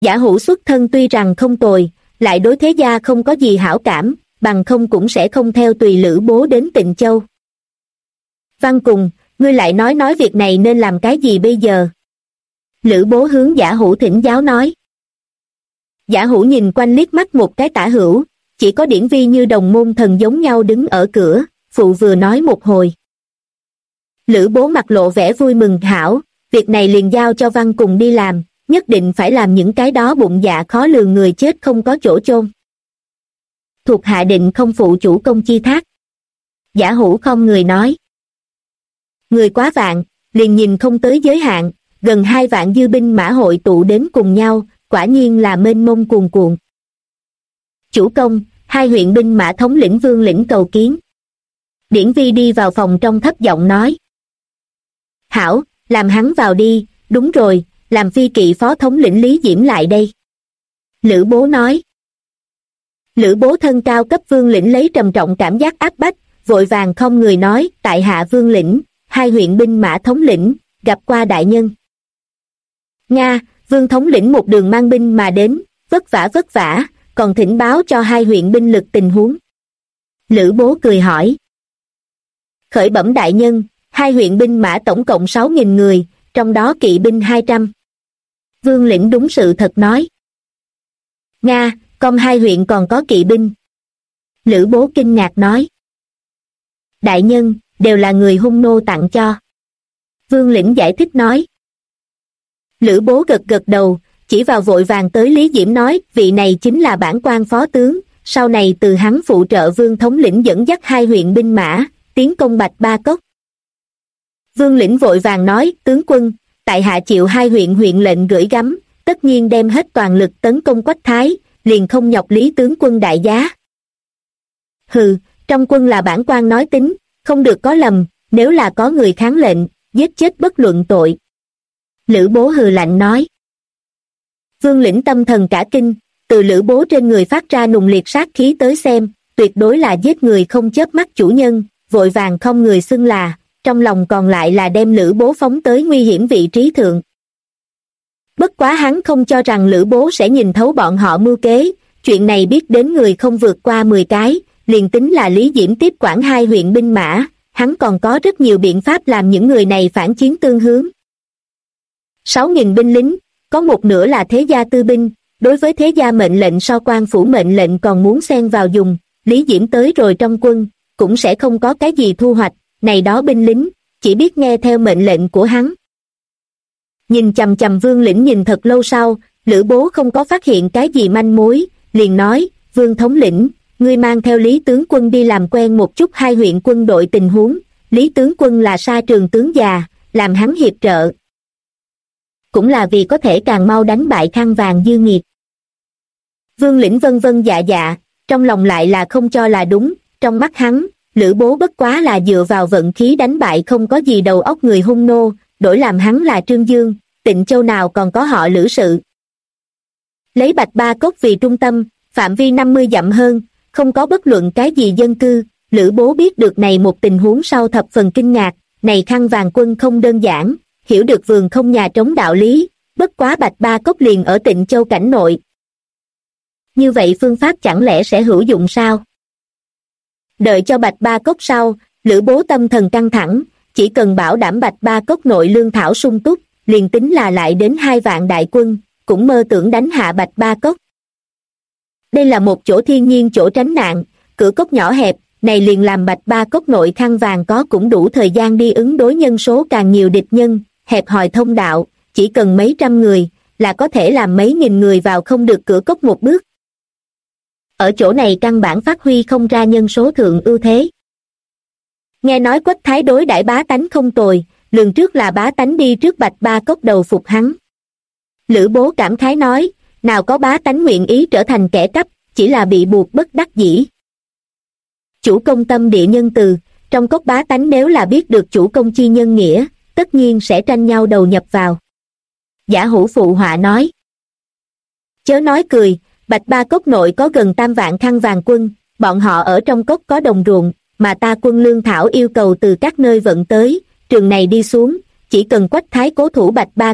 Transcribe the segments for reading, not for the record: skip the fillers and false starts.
Giả Hủ xuất thân tuy rằng không tồi, lại đối thế gia không có gì hảo cảm, bằng không cũng sẽ không theo tùy Lữ Bố đến Tịnh Châu. Văn Cùng, ngươi lại nói việc này nên làm cái gì bây giờ? Lữ Bố hướng Giả Hủ thỉnh giáo nói. Giả Hủ nhìn quanh liếc mắt một cái tả hữu, chỉ có Điển Vi như đồng môn thần giống nhau đứng ở cửa, phụ vừa nói một hồi. Lữ Bố mặt lộ vẻ vui mừng. Hảo, việc này liền giao cho Văn Cùng đi làm, nhất định phải làm những cái đó bụng dạ khó lường người chết không có chỗ chôn. Thuộc hạ định không phụ chủ công chi thác. Giả Hủ không người nói. Người quá vạn, liền nhìn không tới giới hạn, gần 2 vạn dư binh mã hội tụ đến cùng nhau, quả nhiên là mênh mông cuồn cuộn. Chủ công, 2 huyện binh mã thống lĩnh Vương lĩnh cầu kiến. Điển Vi đi vào phòng trong thấp giọng nói. Hảo, làm hắn vào đi. Đúng rồi, làm phi kỵ phó thống lĩnh Lý Diễm lại đây. Lữ Bố nói. Lữ Bố thân cao cấp Vương lĩnh lấy trầm trọng cảm giác áp bách, vội vàng không người nói. Tại hạ Vương lĩnh, 2 huyện binh mã thống lĩnh, gặp qua đại nhân. Nga, Vương thống lĩnh một đường mang binh mà đến, vất vả, còn thỉnh báo cho 2 huyện binh lực tình huống. Lữ Bố cười hỏi. Khởi bẩm đại nhân, 2 huyện binh mã tổng cộng 6.000 người, trong đó kỵ binh 200. Vương lĩnh đúng sự thật nói. Nga, còn 2 huyện còn có kỵ binh. Lữ Bố kinh ngạc nói. Đại nhân, đều là người hung nô tặng cho. Vương lĩnh giải thích nói. Lữ Bố gật đầu, chỉ vào vội vàng tới Lý Diễm nói, vị này chính là bản quan phó tướng, sau này từ hắn phụ trợ Vương thống lĩnh dẫn dắt 2 huyện binh mã, tiến công Bạch Ba Cốc. Vương lĩnh vội vàng nói, tướng quân, tại hạ chịu 2 huyện lệnh gửi gắm, tất nhiên đem hết toàn lực tấn công Quách Thái, liền không nhọc Lý tướng quân đại giá. Hừ, trong quân là bản quan nói tính, không được có lầm, nếu là có người kháng lệnh, giết chết bất luận tội. Lữ Bố hừ lạnh nói. Vương lĩnh tâm thần cả kinh, từ Lữ Bố trên người phát ra nùng liệt sát khí tới xem, tuyệt đối là giết người không chớp mắt chủ nhân, vội vàng không người xưng là, trong lòng còn lại là đem Lữ Bố phóng tới nguy hiểm vị trí thượng. Bất quá hắn không cho rằng Lữ Bố sẽ nhìn thấu bọn họ mưu kế, chuyện này biết đến người không vượt qua 10 cái, liền tính là Lý Diễm tiếp quản 2 huyện binh mã, hắn còn có rất nhiều biện pháp làm những người này phản chiến tương hướng. 6.000 binh lính, có một nửa là thế gia tư binh, đối với thế gia mệnh lệnh so quan phủ mệnh lệnh còn muốn xen vào dùng, Lý Diễm tới rồi trong quân, cũng sẽ không có cái gì thu hoạch, này đó binh lính, chỉ biết nghe theo mệnh lệnh của hắn. Nhìn chằm chằm Vương lĩnh nhìn thật lâu sau, Lữ Bố không có phát hiện cái gì manh mối, liền nói, Vương thống lĩnh, ngươi mang theo Lý tướng quân đi làm quen một chút 2 huyện quân đội tình huống, Lý tướng quân là sa trường tướng già, làm hắn hiệp trợ. Cũng là vì có thể càng mau đánh bại Khăn Vàng Dư Nghiệt. Vương lĩnh vân vân dạ dạ, trong lòng lại là không cho là đúng, trong mắt hắn, Lữ Bố bất quá là dựa vào vận khí đánh bại không có gì đầu óc người hung nô, đổi làm hắn là Trương Dương, Tịnh Châu nào còn có họ Lữ sự. Lấy Bạch Ba Cốc vì trung tâm, phạm vi 50 dặm hơn, không có bất luận cái gì dân cư, Lữ Bố biết được này một tình huống sau thập phần kinh ngạc, này Khăn Vàng quân không đơn giản, hiểu được vườn không nhà trống đạo lý, bất quá Bạch Ba Cốc liền ở Tịnh Châu cảnh nội. Như vậy phương pháp chẳng lẽ sẽ hữu dụng sao? Đợi cho Bạch Ba Cốc sau, Lữ Bố tâm thần căng thẳng, chỉ cần bảo đảm Bạch Ba Cốc nội lương thảo sung túc, liền tính là lại đến 2 vạn đại quân, cũng mơ tưởng đánh hạ Bạch Ba Cốc. Đây là một chỗ thiên nhiên chỗ tránh nạn, cửa cốc nhỏ hẹp, này liền làm Bạch Ba Cốc nội Khăn Vàng có cũng đủ thời gian đi ứng đối nhân số càng nhiều địch nhân, hẹp hòi thông đạo, chỉ cần mấy trăm người, là có thể làm mấy nghìn người vào không được cửa cốc một bước. Ở chỗ này căn bản phát huy không ra nhân số thượng ưu thế. Nghe nói Quách Thái đối đãi bá tánh không tồi, lường trước là bá tánh đi trước Bạch Ba Cốc đầu phục hắn. Lữ Bố cảm khái nói, nào có bá tánh nguyện ý trở thành kẻ cắp, chỉ là bị buộc bất đắc dĩ. Chủ công tâm địa nhân từ, trong cốc bá tánh nếu là biết được chủ công chi nhân nghĩa, tất nhiên sẽ tranh nhau đầu nhập vào. Giả Hủ phụ họa nói. Chớ nói cười, Bạch Ba Cốc nội có gần 3 vạn Khăn Vàng quân, bọn họ ở trong cốc có đồng ruộng, mà ta quân lương thảo yêu cầu từ các nơi vận tới, trường này đi xuống, chỉ cần Quách Thái cố thủ Bạch Ba Cốc,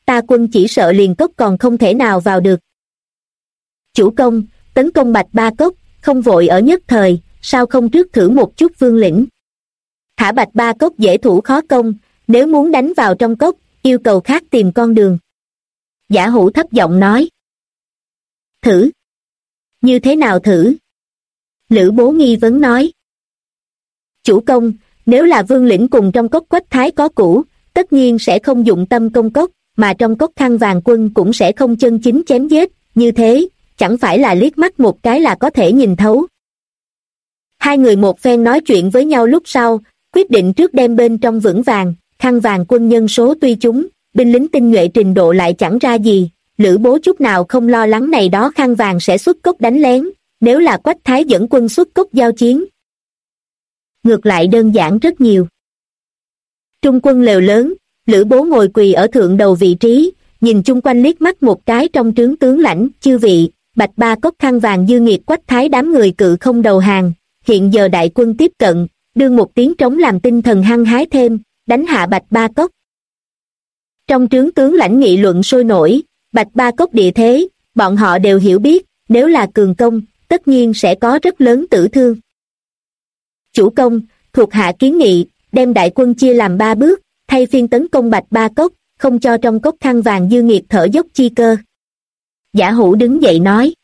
ta quân chỉ sợ liền cốc còn không thể nào vào được. Chủ công, tấn công Bạch Ba Cốc, không vội ở nhất thời, sao không trước thử một chút Vương lĩnh? Thả Bạch Ba Cốc dễ thủ khó công, nếu muốn đánh vào trong cốc, yêu cầu khác tìm con đường. Giả Hủ thấp giọng nói. Thử? Như thế nào thử? Lữ Bố nghi vấn nói. Chủ công, nếu là Vương lĩnh cùng trong cốc Quách Thái có cũ, tất nhiên sẽ không dụng tâm công cốc, mà trong cốc Khăn Vàng quân cũng sẽ không chân chính chém giết, như thế, chẳng phải là liếc mắt một cái là có thể nhìn thấu. Hai người một phen nói chuyện với nhau lúc sau, quyết định trước đem bên trong vững vàng, Khăn Vàng quân nhân số tuy chúng, binh lính tinh nhuệ trình độ lại chẳng ra gì, Lữ Bố chút nào không lo lắng này đó Khăn Vàng sẽ xuất cốc đánh lén, nếu là Quách Thái dẫn quân xuất cốc giao chiến. Ngược lại đơn giản rất nhiều. Trung quân lều lớn, Lữ Bố ngồi quỳ ở thượng đầu vị trí, nhìn chung quanh liếc mắt một cái trong trướng tướng lãnh, chư vị, Bạch Ba Cốc Khăn Vàng dư nghiệt Quách Thái đám người cự không đầu hàng, hiện giờ đại quân tiếp cận, đương một tiếng trống làm tinh thần hăng hái thêm, đánh hạ Bạch Ba Cốc. Trong trướng tướng lãnh nghị luận sôi nổi, Bạch Ba Cốc địa thế, bọn họ đều hiểu biết, nếu là cường công, tất nhiên sẽ có rất lớn tử thương. Chủ công, thuộc hạ kiến nghị, đem đại quân chia làm 3 bước, thay phiên tấn công Bạch Ba Cốc, không cho trong cốc Khăn Vàng dư nghiệt thở dốc chi cơ. Giả Hủ đứng dậy nói.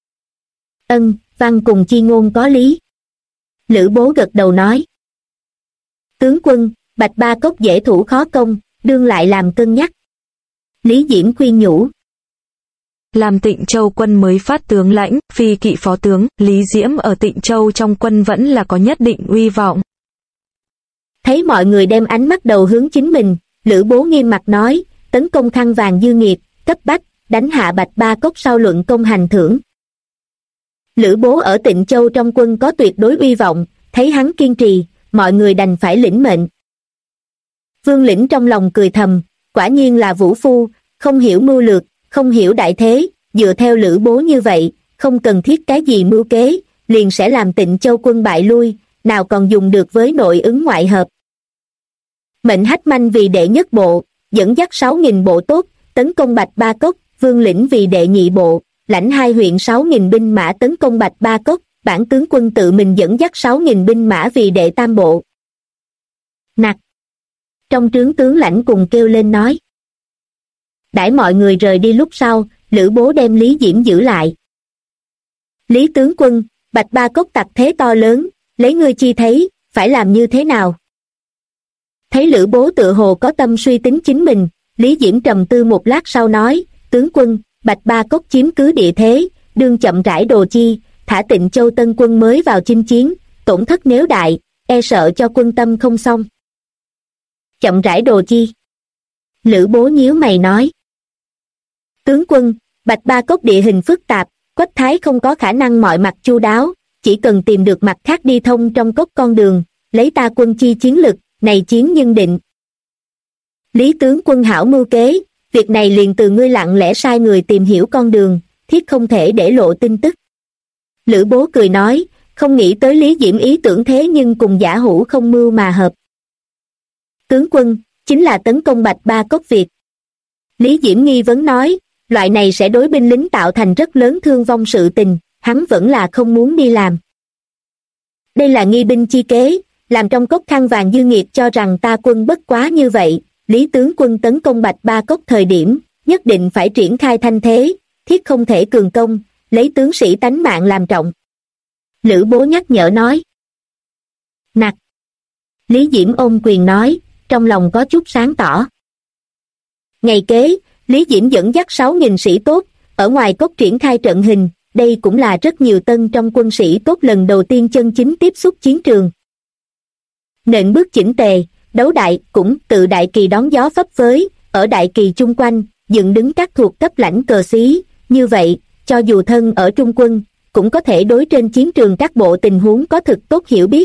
Ân, văn cùng chi ngôn có lý. Lữ Bố gật đầu nói. Tướng quân, Bạch Ba Cốc dễ thủ khó công, đương lại làm cân nhắc. Lý Diễm khuyên nhủ. Làm Tịnh Châu quân mới phát tướng lãnh, phi kỵ phó tướng, Lý Diễm ở Tịnh Châu trong quân vẫn là có nhất định uy vọng. Thấy mọi người đem ánh mắt đầu hướng chính mình, Lữ Bố nghiêm mặt nói, tấn công Khăn Vàng dư nghiệt, cấp bách, đánh hạ Bạch Ba Cốc sau luận công hành thưởng. Lữ Bố ở Tịnh Châu trong quân có tuyệt đối uy vọng, thấy hắn kiên trì, mọi người đành phải lĩnh mệnh. Vương lĩnh trong lòng cười thầm, quả nhiên là vũ phu, không hiểu mưu lược, không hiểu đại thế, dựa theo Lữ Bố như vậy, không cần thiết cái gì mưu kế, liền sẽ làm Tịnh Châu quân bại lui, nào còn dùng được với nội ứng ngoại hợp. Mệnh Hách Manh vì đệ nhất bộ, dẫn dắt 6.000 bộ tốt, tấn công Bạch Ba Cốc, Vương lĩnh vì đệ nhị bộ, lãnh 2 huyện 6.000 binh mã tấn công Bạch Ba Cốc, bản tướng quân tự mình dẫn dắt 6.000 binh mã vì đệ tam bộ. Nặc! Trong trướng tướng lãnh cùng kêu lên nói. Đãi mọi người rời đi lúc sau, Lữ Bố đem Lý Diễm giữ lại. Lý tướng quân, Bạch Ba Cốc tặc thế to lớn, lấy ngươi chi thấy, phải làm như thế nào? Thấy Lữ Bố tự hồ có tâm suy tính chính mình, Lý Diễm trầm tư một lát sau nói, tướng quân, Bạch Ba Cốc chiếm cứ địa thế, đương chậm rãi đồ chi, thả Tịnh Châu tân quân mới vào chinh chiến, tổn thất nếu đại, e sợ cho quân tâm không xong. Chậm rãi đồ chi? Lữ Bố nhíu mày nói. Tướng quân, Bạch Ba Cốc địa hình phức tạp, Quách Thái không có khả năng mọi mặt chu đáo, chỉ cần tìm được mặt khác đi thông trong cốc con đường, lấy ta quân chi chiến lực, này chiến nhân định. Lý tướng quân hảo mưu kế, việc này liền từ ngươi lặng lẽ sai người tìm hiểu con đường, thiết không thể để lộ tin tức. Lữ Bố cười nói, không nghĩ tới Lý Diễm ý tưởng thế nhưng cùng Giả Hủ không mưu mà hợp. Tướng quân, chính là tấn công Bạch Ba Cốc việc. Lý Diễm nghi vấn nói, loại này sẽ đối binh lính tạo thành rất lớn thương vong sự tình, hắn vẫn là không muốn đi làm. Đây là nghi binh chi kế, làm trong cốc Khăn Vàng dư nghiệt cho rằng ta quân bất quá như vậy, Lý tướng quân tấn công Bạch Ba Cốc thời điểm, nhất định phải triển khai thanh thế, thiết không thể cường công, lấy tướng sĩ tánh mạng làm trọng. Lữ Bố nhắc nhở nói. Nặc! Lý Diễm ôm quyền nói, trong lòng có chút sáng tỏ. Ngày kế, Lý Diễm dẫn dắt 6.000 sĩ tốt, ở ngoài cốc triển khai trận hình, đây cũng là rất nhiều tân trong quân sĩ tốt lần đầu tiên chân chính tiếp xúc chiến trường. Nện bước chỉnh tề, đấu đại cũng tự đại kỳ đón gió phấp phới, ở đại kỳ chung quanh, dựng đứng các thuộc cấp lãnh cờ xí, như vậy, cho dù thân ở trung quân, cũng có thể đối trên chiến trường các bộ tình huống có thực tốt hiểu biết.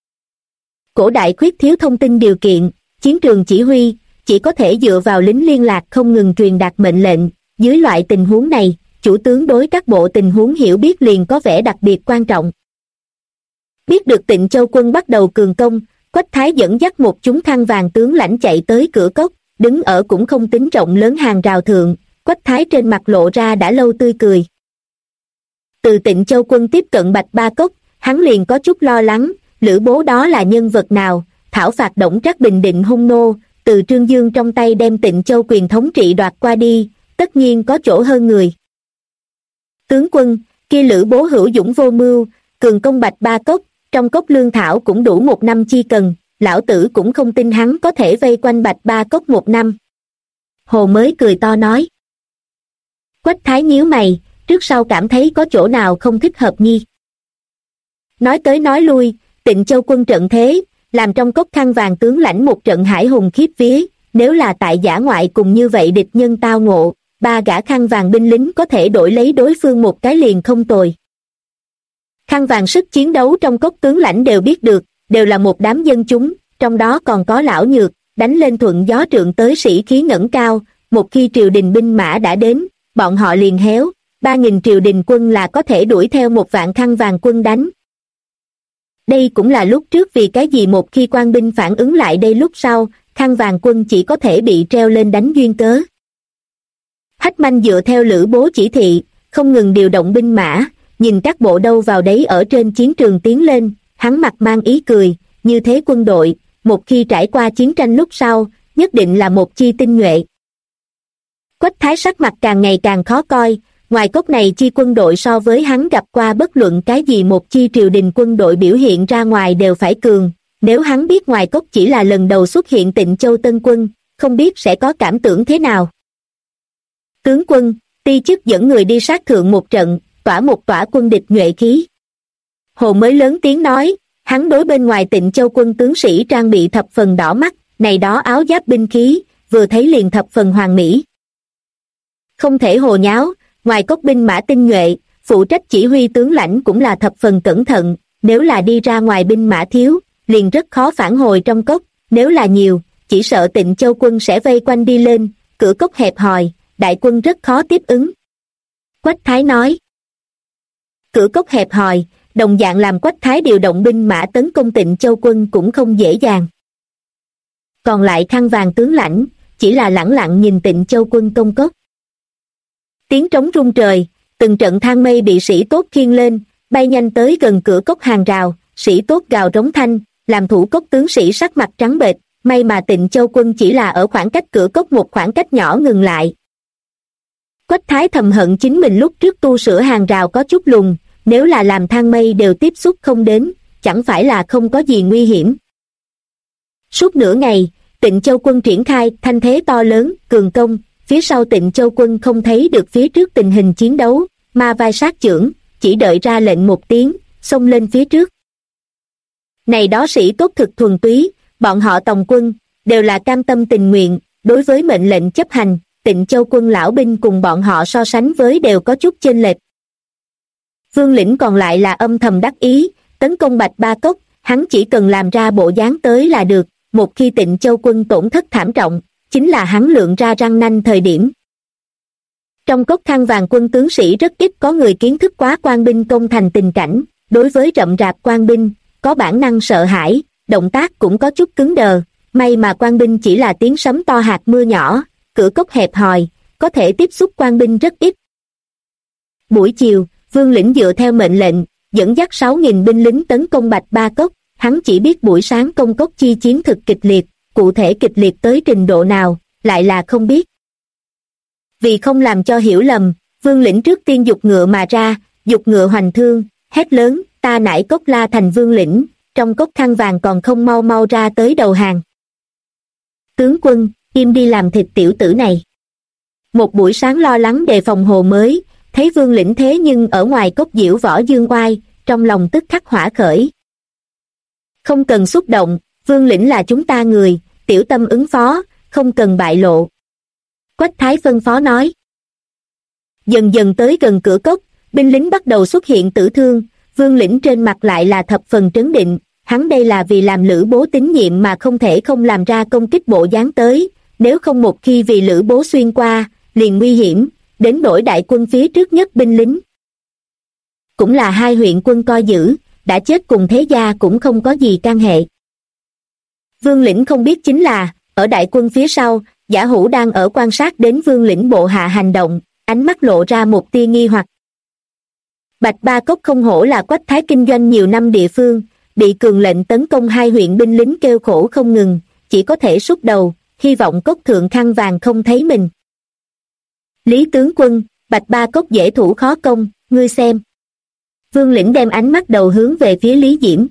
Cổ đại khuyết thiếu thông tin điều kiện, chiến trường chỉ huy, chỉ có thể dựa vào lính liên lạc không ngừng truyền đạt mệnh lệnh, dưới loại tình huống này, chủ tướng đối các bộ tình huống hiểu biết liền có vẻ đặc biệt quan trọng. Biết được Tịnh Châu quân bắt đầu cường công, Quách Thái dẫn dắt một chúng Khăn Vàng tướng lãnh chạy tới cửa cốc, đứng ở cũng không tính rộng lớn hàng rào thượng. Quách Thái trên mặt lộ ra đã lâu tươi cười. Từ Tịnh Châu Quân tiếp cận Bạch Ba Cốc, hắn liền có chút lo lắng, Lữ Bố đó là nhân vật nào, thảo phạt Đổng Trác bình định hung nô, từ Trương Dương trong tay đem Tịnh Châu quyền thống trị đoạt qua đi, tất nhiên có chỗ hơn người. Tướng quân, kia Lữ Bố hữu dũng vô mưu, cường công Bạch Ba Cốc, trong cốc lương thảo cũng đủ 1 năm chi cần, lão tử cũng không tin hắn có thể vây quanh Bạch Ba Cốc 1 năm. Hồ mới cười to nói. Quách Thái nhíu mày, trước sau cảm thấy có chỗ nào không thích hợp nhi. Nói tới nói lui, Tịnh Châu quân trận thế, làm trong cốc khăn vàng tướng lãnh một trận hải hùng khiếp vía, nếu là tại dã ngoại cùng như vậy địch nhân tao ngộ, 3 gã khăn vàng binh lính có thể đổi lấy đối phương một cái liền không tồi. Khăn vàng sức chiến đấu trong cốc tướng lãnh đều biết được, đều là một đám dân chúng, trong đó còn có lão nhược, đánh lên thuận gió trượng tới sĩ khí ngẩng cao, một khi triều đình binh mã đã đến, bọn họ liền héo, 3.000 triều đình quân là có thể đuổi theo 1 vạn khăn vàng quân đánh. Đây cũng là lúc trước vì cái gì một khi quan binh phản ứng lại đây lúc sau, khăn vàng quân chỉ có thể bị treo lên đánh duyên cớ. Hách Manh dựa theo Lữ Bố chỉ thị, không ngừng điều động binh mã, nhìn các bộ đâu vào đấy ở trên chiến trường tiến lên, hắn mặt mang ý cười, như thế quân đội, một khi trải qua chiến tranh lúc sau, nhất định là một chi tinh nhuệ. Quách Thái sắc mặt càng ngày càng khó coi, ngoài cốc này chi quân đội so với hắn gặp qua bất luận cái gì một chi triều đình quân đội biểu hiện ra ngoài đều phải cường, nếu hắn biết ngoài cốc chỉ là lần đầu xuất hiện Tịnh Châu Tân Quân, không biết sẽ có cảm tưởng thế nào. Tướng quân, ti chức dẫn người đi sát thượng một trận, tỏa một tỏa quân địch nhuệ khí. Hồ mới lớn tiếng nói, hắn đối bên ngoài Tịnh Châu quân tướng sĩ trang bị thập phần đỏ mắt, này đó áo giáp binh khí, vừa thấy liền thập phần hoàn mỹ. Không thể hồ nháo, ngoài cốc binh mã tinh nhuệ, phụ trách chỉ huy tướng lãnh cũng là thập phần cẩn thận, nếu là đi ra ngoài binh mã thiếu, liền rất khó phản hồi trong cốc, nếu là nhiều, chỉ sợ Tịnh Châu quân sẽ vây quanh đi lên, cửa cốc hẹp hòi, đại quân rất khó tiếp ứng. Quách Thái nói. Cửa cốc hẹp hòi, đồng dạng làm Quách Thái điều động binh mã tấn công Tịnh Châu quân cũng không dễ dàng. Còn lại khăn vàng tướng lãnh, chỉ là lẳng lặng nhìn Tịnh Châu quân công cốc. Tiếng trống rung trời, từng trận thang mây bị sĩ tốt khiêng lên, bay nhanh tới gần cửa cốc hàng rào, sĩ tốt gào rống thanh, làm thủ cốc tướng sĩ sắc mặt trắng bệch, may mà Tịnh Châu quân chỉ là ở khoảng cách cửa cốc một khoảng cách nhỏ ngừng lại. Quách Thái thầm hận chính mình lúc trước tu sửa hàng rào có chút lùn, nếu là làm thang mây đều tiếp xúc không đến, chẳng phải là không có gì nguy hiểm. Suốt nửa ngày, Tịnh Châu quân triển khai thanh thế to lớn, cường công, phía sau Tịnh Châu quân không thấy được phía trước tình hình chiến đấu, ma vai sát chưởng, chỉ đợi ra lệnh một tiếng, xông lên phía trước. Này đó sĩ tốt thực thuần túy, bọn họ tòng quân, đều là cam tâm tình nguyện, đối với mệnh lệnh chấp hành, Tịnh Châu quân lão binh cùng bọn họ so sánh với đều có chút chênh lệch. Vương Lĩnh còn lại là âm thầm đắc ý, tấn công Bạch Ba Cốc, hắn chỉ cần làm ra bộ dáng tới là được, một khi Tịnh Châu quân tổn thất thảm trọng, chính là hắn lượng ra răng nanh thời điểm. Trong cốc khăn vàng quân tướng sĩ rất ít có người kiến thức quá quan binh công thành tình cảnh, đối với rậm rạp quan binh, có bản năng sợ hãi, động tác cũng có chút cứng đờ, may mà quan binh chỉ là tiếng sấm to hạt mưa nhỏ, cửa cốc hẹp hòi, có thể tiếp xúc quan binh rất ít. Buổi chiều, Vương Lĩnh dựa theo mệnh lệnh, dẫn dắt 6.000 binh lính tấn công Bạch Ba Cốc, hắn chỉ biết buổi sáng công cốc chi chiến thực kịch liệt, cụ thể kịch liệt tới trình độ nào, lại là không biết. Vì không làm cho hiểu lầm, Vương Lĩnh trước tiên giục ngựa mà ra, giục ngựa hoành thương, hét lớn, ta nải cốc La thành Vương Lĩnh, trong cốc khăn vàng còn không mau mau ra tới đầu hàng. Tướng quân, im đi làm thịt tiểu tử này. Một buổi sáng lo lắng đề phòng Hồ mới, thấy Vương Lĩnh thế nhưng ở ngoài cốc diễu võ dương oai, trong lòng tức khắc hỏa khởi. Không cần xúc động, Vương Lĩnh là chúng ta người, tiểu tâm ứng phó, không cần bại lộ. Quách Thái phân phó nói. Dần dần tới gần cửa cốc, binh lính bắt đầu xuất hiện tử thương, Vương Lĩnh trên mặt lại là thập phần trấn định, hắn đây là vì làm Lữ Bố tín nhiệm mà không thể không làm ra công kích bộ dáng tới, nếu không một khi vì Lữ Bố xuyên qua, liền nguy hiểm, đến nỗi đại quân phía trước nhất binh lính. Cũng là 2 huyện quân coi giữ, đã chết cùng thế gia cũng không có gì can hệ. Vương Lĩnh không biết chính là, ở đại quân phía sau, Giả Hữu đang ở quan sát đến Vương lĩnh bộ hạ hành động, ánh mắt lộ ra một tia nghi hoặc. Bạch Ba Cốc không hổ là Quách Thái kinh doanh nhiều năm địa phương, bị cường lệnh tấn công 2 huyện binh lính kêu khổ không ngừng, chỉ có thể sút đầu, hy vọng Cốc thượng khăn vàng không thấy mình. Lý tướng quân, Bạch Ba Cốc dễ thủ khó công, ngươi xem. Vương lĩnh đem ánh mắt đầu hướng về phía Lý Diễm.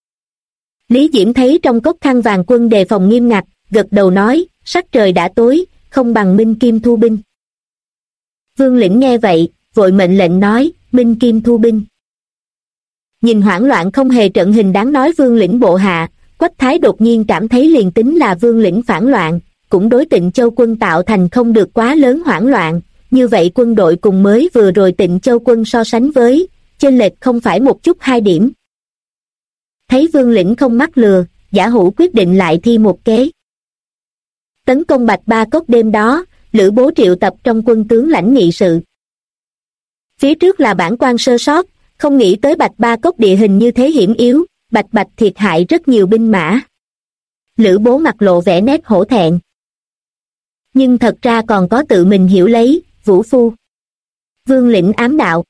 Lý Diễm thấy trong Cốc khăn vàng quân đề phòng nghiêm ngặt, gật đầu nói, sắc trời đã tối, không bằng Minh Kim thu binh. Vương lĩnh nghe vậy, vội mệnh lệnh nói, Minh Kim thu binh. Nhìn hoảng loạn không hề trận hình đáng nói Vương lĩnh bộ hạ, Quách Thái đột nhiên cảm thấy liền tính là Vương lĩnh phản loạn, cũng đối Tịnh Châu quân tạo thành không được quá lớn hoảng loạn, như vậy quân đội cùng mới vừa rồi Tịnh Châu quân so sánh với, chênh lệch không phải một chút 2 điểm. Thấy Vương lĩnh không mắc lừa, Giả Hữu quyết định lại thi một kế. Tấn công Bạch Ba Cốc đêm đó, Lữ Bố triệu tập trong quân tướng lãnh nghị sự. Phía trước là bản quan sơ sót, không nghĩ tới Bạch Ba Cốc địa hình như thế hiểm yếu, bạch thiệt hại rất nhiều binh mã. Lữ Bố mặt lộ vẻ nét hổ thẹn. Nhưng thật ra còn có tự mình hiểu lấy, vũ phu. Vương lĩnh ám đạo.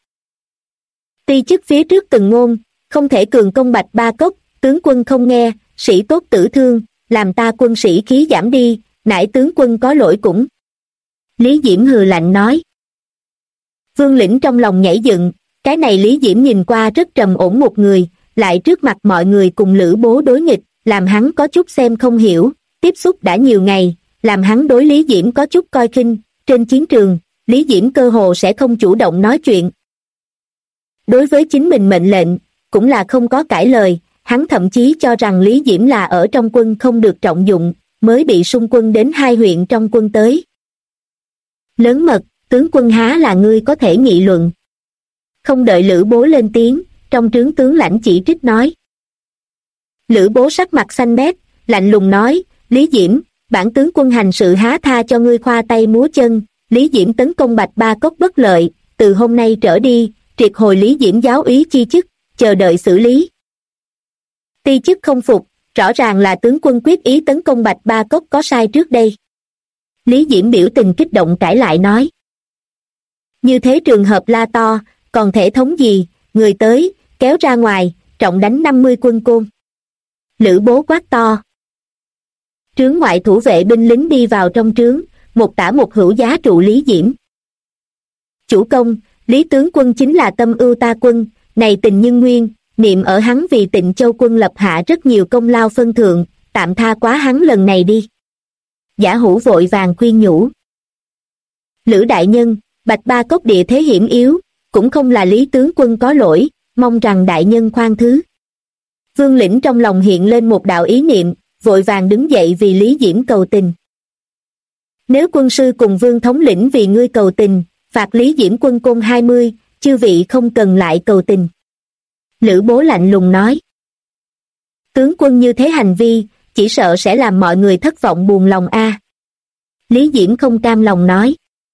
Ti chức phía trước từng ngôn, không thể cường công Bạch Ba Cốc, tướng quân không nghe, sĩ tốt tử thương, làm ta quân sĩ khí giảm đi, nại tướng quân có lỗi cũng. Lý Diễm hừ lạnh nói. Vương lĩnh trong lòng nhảy dựng, cái này Lý Diễm nhìn qua rất trầm ổn một người, lại trước mặt mọi người cùng Lữ Bố đối nghịch, làm hắn có chút xem không hiểu, tiếp xúc đã nhiều ngày, làm hắn đối Lý Diễm có chút coi khinh, trên chiến trường, Lý Diễm cơ hồ sẽ không chủ động nói chuyện. Đối với chính mình mệnh lệnh, cũng là không có cãi lời, hắn thậm chí cho rằng Lý Diễm là ở trong quân không được trọng dụng, mới bị xung quân đến 2 huyện trong quân tới. Lớn mật, tướng quân há là ngươi có thể nghị luận. Không đợi Lữ Bố lên tiếng, trong trướng tướng lãnh chỉ trích nói. Lữ Bố sắc mặt xanh mét, lạnh lùng nói, Lý Diễm, bản tướng quân hành sự há tha cho ngươi khoa tay múa chân, Lý Diễm tấn công Bạch Ba Cốc bất lợi, từ hôm nay trở đi, triệt hồi Lý Diễm giáo úy chi chức, chờ đợi xử lý. Ti chức không phục, rõ ràng là tướng quân quyết ý tấn công Bạch Ba Cốc có sai trước đây. Lý Diễm biểu tình kích động cãi lại nói. Như thế trường hợp la to, còn thể thống gì, người tới, kéo ra ngoài, trọng đánh 50 quân côn. Lữ Bố quát to. Trướng ngoại thủ vệ binh lính đi vào trong trướng, một tả một hữu giá trụ Lý Diễm. Chủ công, Lý tướng quân chính là tâm ưu ta quân, này tình nhân nguyên, niệm ở hắn vì Tịnh Châu quân lập hạ rất nhiều công lao phân thượng, tạm tha quá hắn lần này đi. Giả Hữu vội vàng khuyên nhủ. Lữ đại nhân, Bạch Ba Cốc địa thế hiểm yếu, cũng không là Lý tướng quân có lỗi, mong rằng đại nhân khoan thứ. Vương lĩnh trong lòng hiện lên một đạo ý niệm, vội vàng đứng dậy vì Lý Diễm cầu tình. Nếu quân sư cùng Vương thống lĩnh vì ngươi cầu tình, phạt Lý Diễm quân côn 20, chư vị không cần lại cầu tình. Lữ Bố lạnh lùng nói. Tướng quân như thế hành vi, chỉ sợ sẽ làm mọi người thất vọng buồn lòng a. Lý Diễm không cam lòng nói.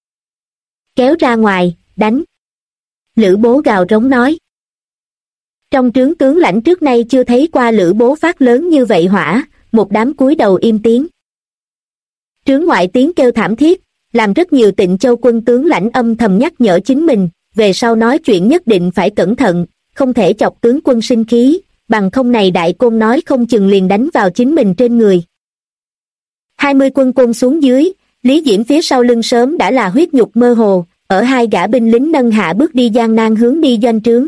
Kéo ra ngoài, đánh. Lữ Bố gào rống nói. Trong trướng tướng lãnh trước nay chưa thấy qua Lữ Bố phát lớn như vậy hỏa, một đám cúi đầu im tiếng. Trướng ngoại tiếng kêu thảm thiết, làm rất nhiều Tịnh Châu quân tướng lãnh âm thầm nhắc nhở chính mình, về sau nói chuyện nhất định phải cẩn thận, không thể chọc tướng quân sinh khí, bằng không này đại côn nói không chừng liền đánh vào chính mình trên người. 20 quân côn xuống dưới, Lý Diễm phía sau lưng sớm đã là huyết nhục mơ hồ, ở 2 gã binh lính nâng hạ bước đi gian nan hướng đi doanh trướng.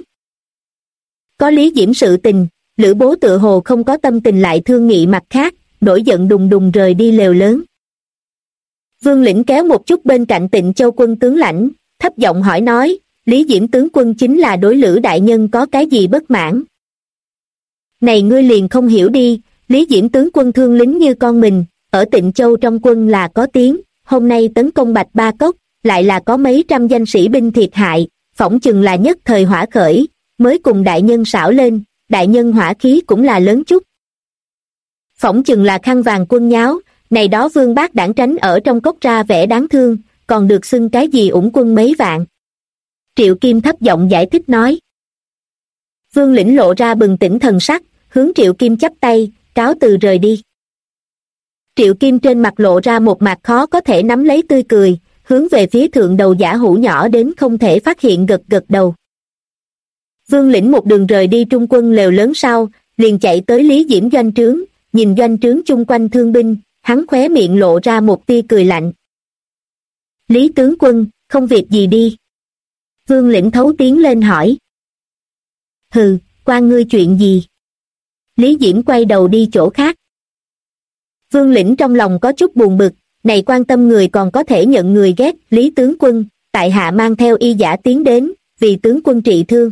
Có Lý Diễm sự tình, Lữ Bố tựa hồ không có tâm tình lại thương nghị mặt khác, nổi giận đùng đùng rời đi lều lớn. Vương lĩnh kéo một chút bên cạnh Tịnh Châu quân tướng lãnh, thấp giọng hỏi nói, Lý Diễm tướng quân chính là đối Lữ đại nhân có cái gì bất mãn? Này ngươi liền không hiểu đi, Lý Diễm tướng quân thương lính như con mình, ở Tịnh Châu trong quân là có tiếng, hôm nay tấn công Bạch Ba Cốc, lại là có mấy trăm danh sĩ binh thiệt hại, phỏng chừng là nhất thời hỏa khởi, mới cùng đại nhân xảo lên, đại nhân hỏa khí cũng là lớn chút. Phỏng chừng là khăn vàng quân nháo, này đó vương bác đảng tránh ở trong cốc ra vẻ đáng thương, còn được xưng cái gì ủng quân mấy vạn. Triệu Kim thấp giọng giải thích nói. Vương lĩnh lộ ra bừng tỉnh thần sắc, hướng Triệu Kim chắp tay, cáo từ rời đi. Triệu Kim trên mặt lộ ra một mặt khó có thể nắm lấy tươi cười, hướng về phía thượng đầu Giả Hủ nhỏ đến không thể phát hiện gật gật đầu. Vương Lĩnh một đường rời đi trung quân lều lớn sau, liền chạy tới Lý Diễm doanh trướng, nhìn doanh trướng chung quanh thương binh, hắn khóe miệng lộ ra một tia cười lạnh. Lý tướng quân, không việc gì đi. Vương Lĩnh thấu tiến lên hỏi. Hừ, quan ngươi chuyện gì? Lý Diễm quay đầu đi chỗ khác. Vương Lĩnh trong lòng có chút buồn bực, này quan tâm người còn có thể nhận người ghét. Lý tướng quân, tại hạ mang theo y giả tiến đến, vì tướng quân trị thương.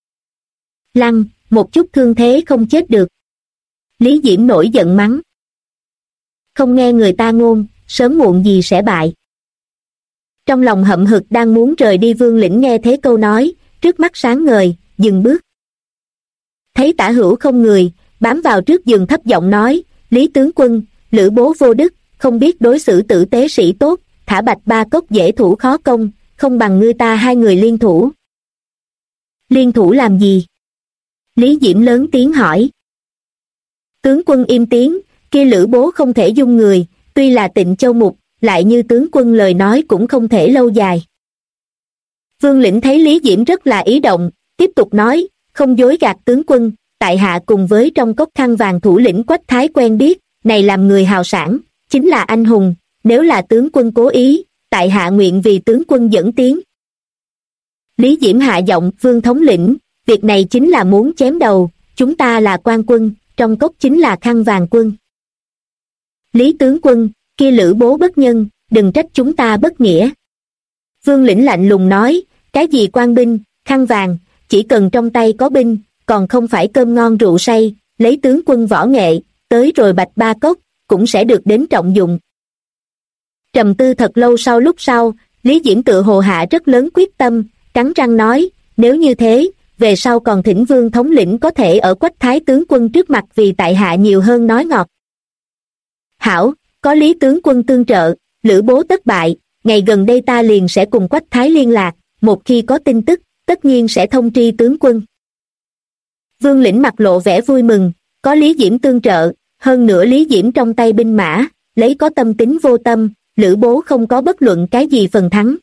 Lăng, một chút thương thế không chết được. Lý Diễm nổi giận mắng. Không nghe người ta ngôn, sớm muộn gì sẽ bại. Trong lòng hậm hực đang muốn rời đi Vương Lĩnh nghe thế câu nói, trước mắt sáng ngời, dừng bước. Thấy Tả Hữu không người, bám vào trước giường thấp giọng nói, Lý tướng quân, Lữ Bố vô đức, không biết đối xử tử tế sĩ tốt, thả Bạch Ba Cốc dễ thủ khó công, không bằng ngươi ta hai người liên thủ. Liên thủ làm gì? Lý Diễm lớn tiếng hỏi. Tướng quân im tiếng, kia Lữ Bố không thể dung người, tuy là Tịnh Châu mục, lại như tướng quân lời nói cũng không thể lâu dài. Vương Lĩnh thấy Lý Diễm rất là ý động, tiếp tục nói, không dối gạt tướng quân, tại hạ cùng với trong cốc khăn vàng thủ lĩnh Quách Thái quen biết, này làm người hào sảng, chính là anh hùng, nếu là tướng quân cố ý, tại hạ nguyện vì tướng quân dẫn tiến. Lý Diễm hạ giọng, Vương thống lĩnh, việc này chính là muốn chém đầu, chúng ta là quan quân, trong cốc chính là khăn vàng quân. Lý tướng quân, kia Lữ Bố bất nhân, đừng trách chúng ta bất nghĩa. Vương Lĩnh lạnh lùng nói, cái gì quan binh, khăn vàng, chỉ cần trong tay có binh, còn không phải cơm ngon rượu say, lấy tướng quân võ nghệ, tới rồi Bạch Ba Cốc, cũng sẽ được đến trọng dụng. Trầm tư thật lâu lúc sau, Lý Diễm tự hồ hạ rất lớn quyết tâm, cắn răng nói, nếu như thế, về sau còn thỉnh Vương thống lĩnh có thể ở Quách Thái tướng quân trước mặt vì tại hạ nhiều hơn nói ngọt. Hảo, có Lý tướng quân tương trợ, Lữ Bố tất bại, ngày gần đây ta liền sẽ cùng Quách Thái liên lạc, một khi có tin tức, tất nhiên sẽ thông tri tướng quân. Vương Lĩnh mặt lộ vẻ vui mừng, có Lý Diễm tương trợ, hơn nữa Lý Diễm trong tay binh mã, lấy có tâm tính vô tâm, Lữ Bố không có bất luận cái gì phần thắng.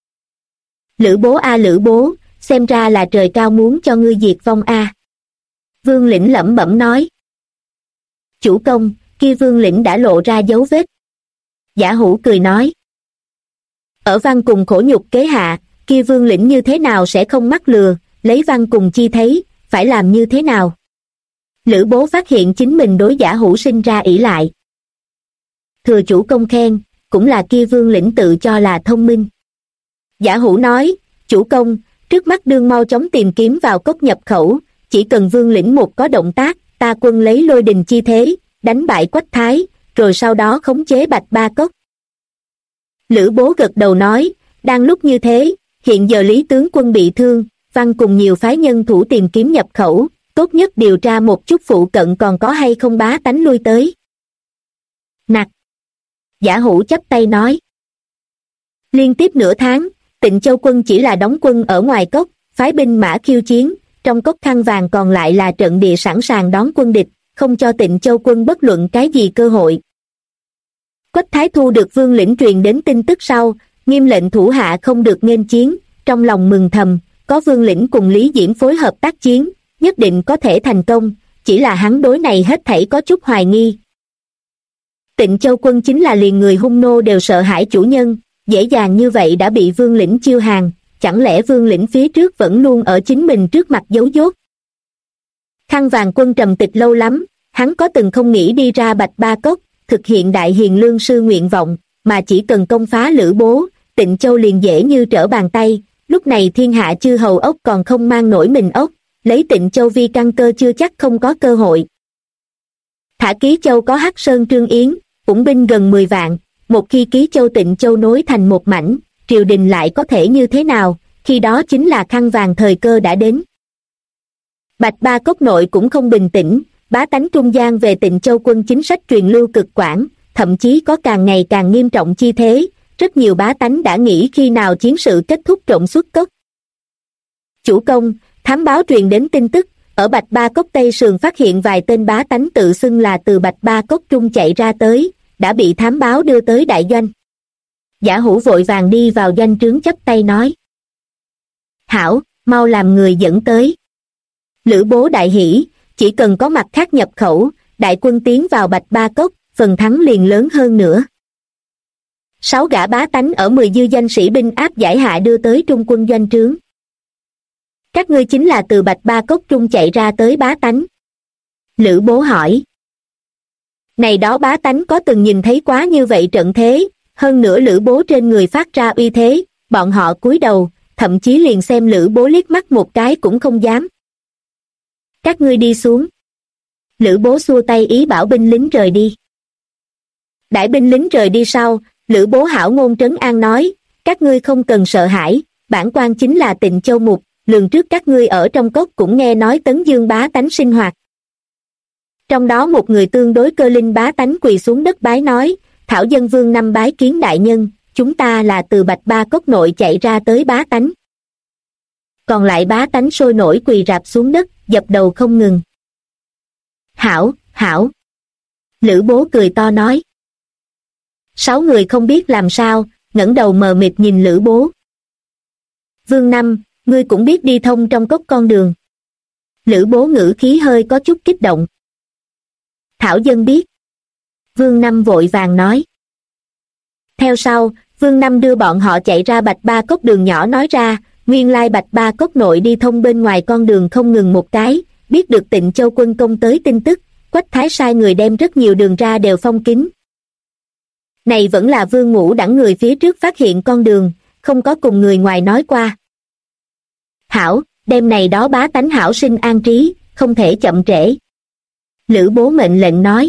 Lữ Bố a Lữ Bố, xem ra là trời cao muốn cho ngươi diệt vong a. Vương Lĩnh lẩm bẩm nói. Chủ công, kia Vương Lĩnh đã lộ ra dấu vết. Giả Hủ cười nói. Ở Văn Cùng khổ nhục kế hạ, kia Vương Lĩnh như thế nào sẽ không mắc lừa, lấy Văn Cùng chi thấy, phải làm như thế nào? Lữ Bố phát hiện chính mình đối Giả Hủ sinh ra ỷ lại. Thừa chủ công khen, cũng là kia Vương Lĩnh tự cho là thông minh. Giả Hủ nói, chủ công, trước mắt đương mau chóng tìm kiếm vào cốc nhập khẩu, chỉ cần Vương Lĩnh một có động tác, ta quân lấy lôi đình chi thế, đánh bại Quách Thái, rồi sau đó khống chế Bạch Ba Cốc. Lữ Bố gật đầu nói, đang lúc như thế, hiện giờ Lý tướng quân bị thương, Văn cùng nhiều phái nhân thủ tìm kiếm nhập khẩu, tốt nhất điều tra một chút phụ cận còn có hay không bá tánh lui tới. Nặc! Giả Hủ chắp tay nói. Liên tiếp nửa tháng, Tịnh Châu quân chỉ là đóng quân ở ngoài cốc, phái binh mã khiêu chiến, trong cốc khăn vàng còn lại là trận địa sẵn sàng đón quân địch, không cho Tịnh Châu quân bất luận cái gì cơ hội. Quách Thái thu được Vương Lĩnh truyền đến tin tức sau, nghiêm lệnh thủ hạ không được nghênh chiến, trong lòng mừng thầm, có Vương Lĩnh cùng Lý Diễm phối hợp tác chiến, nhất định có thể thành công, chỉ là hắn đối này hết thảy có chút hoài nghi. Tịnh Châu quân chính là liền người hung nô đều sợ hãi chủ nhân, dễ dàng như vậy đã bị Vương Lĩnh chiêu hàng, chẳng lẽ Vương Lĩnh phía trước vẫn luôn ở chính mình trước mặt giấu dốt. Khăn vàng quân trầm tịch lâu lắm, hắn có từng không nghĩ đi ra Bạch Ba Cốc, thực hiện đại hiền lương sư nguyện vọng, mà chỉ cần công phá Lữ Bố, Tịnh Châu liền dễ như trở bàn tay, lúc này thiên hạ chư hầu ốc còn không mang nổi mình ốc, lấy Tịnh Châu vi căn cơ chưa chắc không có cơ hội. Thả Ký Châu có Hắc Sơn Trương Yến, cũng binh gần 10 vạn, một khi Ký Châu Tịnh Châu nối thành một mảnh, triều đình lại có thể như thế nào, khi đó chính là khăn vàng thời cơ đã đến. Bạch Ba Cốc nội cũng không bình tĩnh, bá tánh trung gian về Tịnh Châu quân chính sách truyền lưu cực quảng, thậm chí có càng ngày càng nghiêm trọng chi thế, rất nhiều bá tánh đã nghĩ khi nào chiến sự kết thúc trộm xuất cốc. Chủ công, thám báo truyền đến tin tức, ở Bạch Ba Cốc Tây Sườn phát hiện vài tên bá tánh tự xưng là từ Bạch Ba Cốc Trung chạy ra tới, đã bị thám báo đưa tới đại doanh. Giả Hủ vội vàng đi vào doanh trướng chắp tay nói: Hảo, mau làm người dẫn tới. Lữ Bố đại hỉ, chỉ cần có mặt khác nhập khẩu, đại quân tiến vào Bạch Ba Cốc, phần thắng liền lớn hơn nữa. 6 gã bá tánh ở 10 dư danh sĩ binh áp giải hạ đưa tới trung quân doanh trướng. Các ngươi chính là từ Bạch Ba Cốc trung chạy ra tới bá tánh? Lữ Bố hỏi. Này đó bá tánh có từng nhìn thấy quá như vậy trận thế, hơn nữa Lữ Bố trên người phát ra uy thế, bọn họ cúi đầu, thậm chí liền xem Lữ Bố liếc mắt một cái cũng không dám. Các ngươi đi xuống. Lữ Bố xua tay ý bảo binh lính rời đi. Đãi binh lính rời đi sau, Lữ Bố hảo ngôn trấn an nói: các ngươi không cần sợ hãi, bản quan chính là Tịnh Châu Mục, lường trước các ngươi ở trong cốc cũng nghe nói Tấn Dương bá tánh sinh hoạt. Trong đó một người tương đối cơ linh bá tánh quỳ xuống đất bái nói: Thảo dân Vương Năm bái kiến đại nhân, chúng ta là từ Bạch Ba Cốc nội chạy ra tới bá tánh. Còn lại bá tánh sôi nổi quỳ rạp xuống đất, dập đầu không ngừng. Hảo, hảo. Lữ Bố cười to nói. 6 người không biết làm sao, ngẩng đầu mờ mịt nhìn Lữ Bố. Vương Năm, ngươi cũng biết đi thông trong cốc con đường. Lữ Bố ngữ khí hơi có chút kích động. Thảo dân biết. Vương Năm vội vàng nói. Theo sau, Vương Năm đưa bọn họ chạy ra Bạch Ba Cốc đường nhỏ nói ra, nguyên lai Bạch Ba Cốc nội đi thông bên ngoài con đường không ngừng một cái, biết được Tịnh Châu quân công tới tin tức, Quách Thái sai người đem rất nhiều đường ra đều phong kín. Này vẫn là Vương Ngũ đẳng người phía trước phát hiện con đường, không có cùng người ngoài nói qua. Hảo, đêm này đó bá tánh hảo sinh an trí, không thể chậm trễ. Lữ Bố mệnh lệnh nói.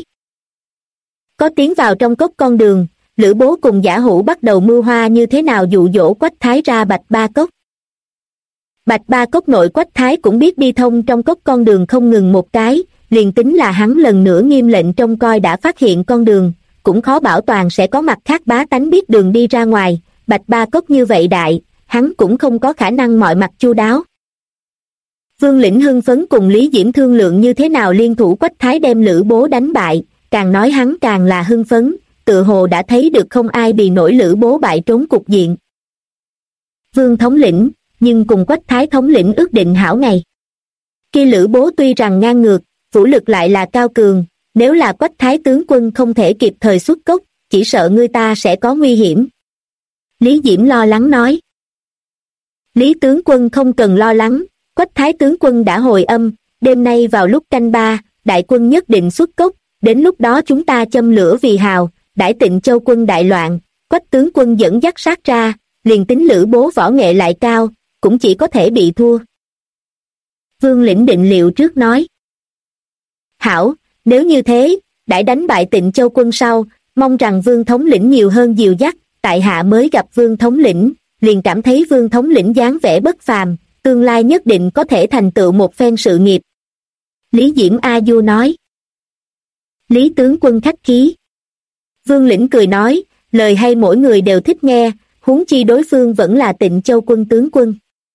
Có tiến vào trong cốc con đường, Lữ Bố cùng Giả Hủ bắt đầu mưu hoa như thế nào dụ dỗ Quách Thái ra Bạch Ba Cốc. Bạch Ba Cốc nội Quách Thái cũng biết đi thông trong cốc con đường không ngừng một cái, liền tính là hắn lần nữa nghiêm lệnh trông coi đã phát hiện con đường, cũng khó bảo toàn sẽ có mặt khác bá tánh biết đường đi ra ngoài. Bạch Ba Cốc như vậy đại, hắn cũng không có khả năng mọi mặt chu đáo. Vương Lĩnh hưng phấn cùng Lý Diễm thương lượng như thế nào liên thủ Quách Thái đem Lữ Bố đánh bại, càng nói hắn càng là hưng phấn, tự hồ đã thấy được không ai bì nổi Lữ Bố bại trốn cục diện. Vương thống lĩnh, nhưng cùng Quách Thái thống lĩnh ước định hảo ngày. Khi Lữ Bố tuy rằng ngang ngược, vũ lực lại là cao cường, nếu là Quách Thái tướng quân không thể kịp thời xuất cốc, chỉ sợ người ta sẽ có nguy hiểm. Lý Diễm lo lắng nói. Lý tướng quân không cần lo lắng, Quách Thái tướng quân đã hồi âm, đêm nay vào lúc canh 3, đại quân nhất định xuất cốc, đến lúc đó chúng ta châm lửa vì hào, đãi Tịnh Châu quân đại loạn, Quách tướng quân dẫn dắt sát ra, liền tính Lữ Bố võ nghệ lại cao, cũng chỉ có thể bị thua. Vương Lĩnh định liệu trước nói. Hảo, nếu như thế, đãi đánh bại Tịnh Châu quân sau, mong rằng Vương thống lĩnh nhiều hơn dìu dắt, tại hạ mới gặp Vương thống lĩnh, liền cảm thấy Vương thống lĩnh dáng vẻ bất phàm, tương lai nhất định có thể thành tựu một phen sự nghiệp. Lý Diễm A Du nói. Lý tướng quân khách khí. Vương Lĩnh cười nói, lời hay mỗi người đều thích nghe, huống chi đối phương vẫn là Tịnh Châu quân tướng quân.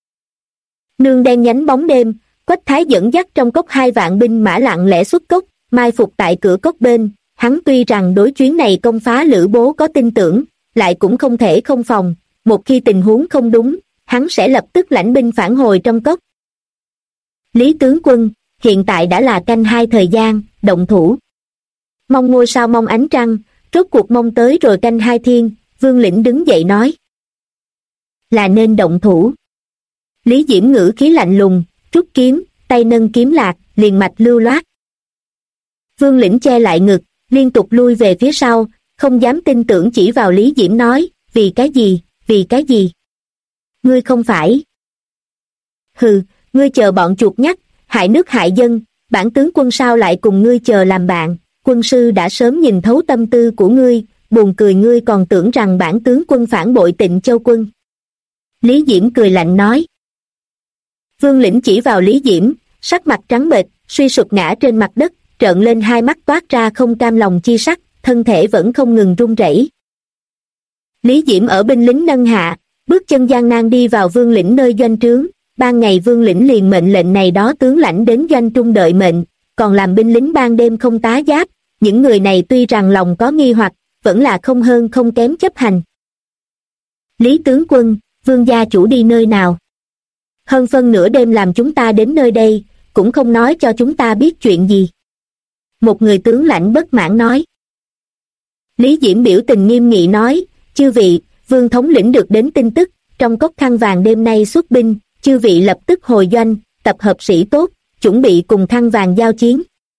Nương đen nhánh bóng đêm, Quách Thái dẫn dắt trong cốc 2 vạn binh mã lặng lẽ xuất cốc, mai phục tại cửa cốc bên, hắn tuy rằng đối chuyến này công phá Lữ Bố có tin tưởng, lại cũng không thể không phòng, một khi tình huống không đúng, hắn sẽ lập tức lãnh binh phản hồi trong cốc. Lý tướng quân, hiện tại đã là canh 2 thời gian, động thủ. Mong ngôi sao mong ánh trăng, rốt cuộc mong tới rồi canh 2 thiên, Vương Lĩnh đứng dậy nói. Là nên động thủ. Lý Diễm ngữ khí lạnh lùng, rút kiếm, tay nâng kiếm lạc, liền mạch lưu loát. Vương Lĩnh che lại ngực, liên tục lui về phía sau, không dám tin tưởng chỉ vào Lý Diễm nói, vì cái gì, vì cái gì? Ngươi không phải. Hừ, ngươi chờ bọn chuột nhắt, hại nước hại dân, bản tướng quân sao lại cùng ngươi chờ làm bạn, quân sư đã sớm nhìn thấu tâm tư của ngươi, buồn cười ngươi còn tưởng rằng bản tướng quân phản bội Tịnh Châu quân. Lý Diễm cười lạnh nói. Vương Lĩnh chỉ vào Lý Diễm, sắc mặt trắng bệch, suy sụp ngã trên mặt đất, trợn lên 2 mắt toát ra không cam lòng chi sắc, thân thể vẫn không ngừng run rẩy. Lý Diễm ở binh lính nâng hạ, bước chân gian nan đi vào Vương Lĩnh nơi doanh trướng, ban ngày Vương Lĩnh liền mệnh lệnh này đó tướng lãnh đến doanh trung đợi mệnh, còn làm binh lính ban đêm không tá giáp, những người này tuy rằng lòng có nghi hoặc, vẫn là không hơn không kém chấp hành. Lý tướng quân, Vương gia chủ đi nơi nào? Hơn phân nửa đêm làm chúng ta đến nơi đây, cũng không nói cho chúng ta biết chuyện gì. Một người tướng lãnh bất mãn nói. Lý Diễm biểu tình nghiêm nghị nói, chư vị, Vương thống lĩnh được đến tin tức, trong cốc khăn vàng đêm nay xuất binh, chư vị lập tức hồi doanh, tập hợp sĩ tốt, chuẩn bị cùng khăn vàng giao chiến.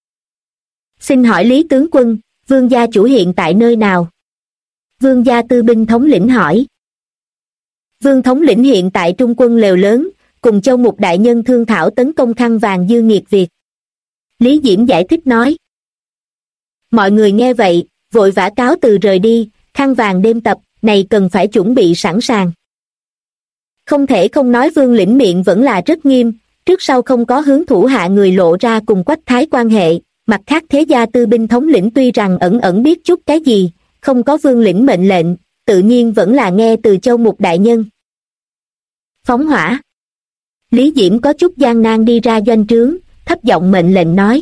Xin hỏi Lý tướng quân, Vương gia chủ hiện tại nơi nào? Vương gia tư binh thống lĩnh hỏi. Vương thống lĩnh hiện tại trung quân lều lớn, cùng Châu Mục đại nhân thương thảo tấn công khăn vàng dư nghiệt Việt. Lý Diễm giải thích nói. Mọi người nghe vậy, vội vã cáo từ rời đi, khăn vàng đêm tập, này cần phải chuẩn bị sẵn sàng. Không thể không nói Vương lĩnh miệng vẫn là rất nghiêm, trước sau không có hướng thủ hạ người lộ ra cùng Quách Thái quan hệ, mặt khác thế gia tư binh thống lĩnh tuy rằng ẩn ẩn biết chút cái gì, không có Vương lĩnh mệnh lệnh, tự nhiên vẫn là nghe từ Châu Mục đại nhân. Phóng hỏa. Lý Diễm có chút gian nan đi ra doanh trướng, thấp giọng mệnh lệnh nói.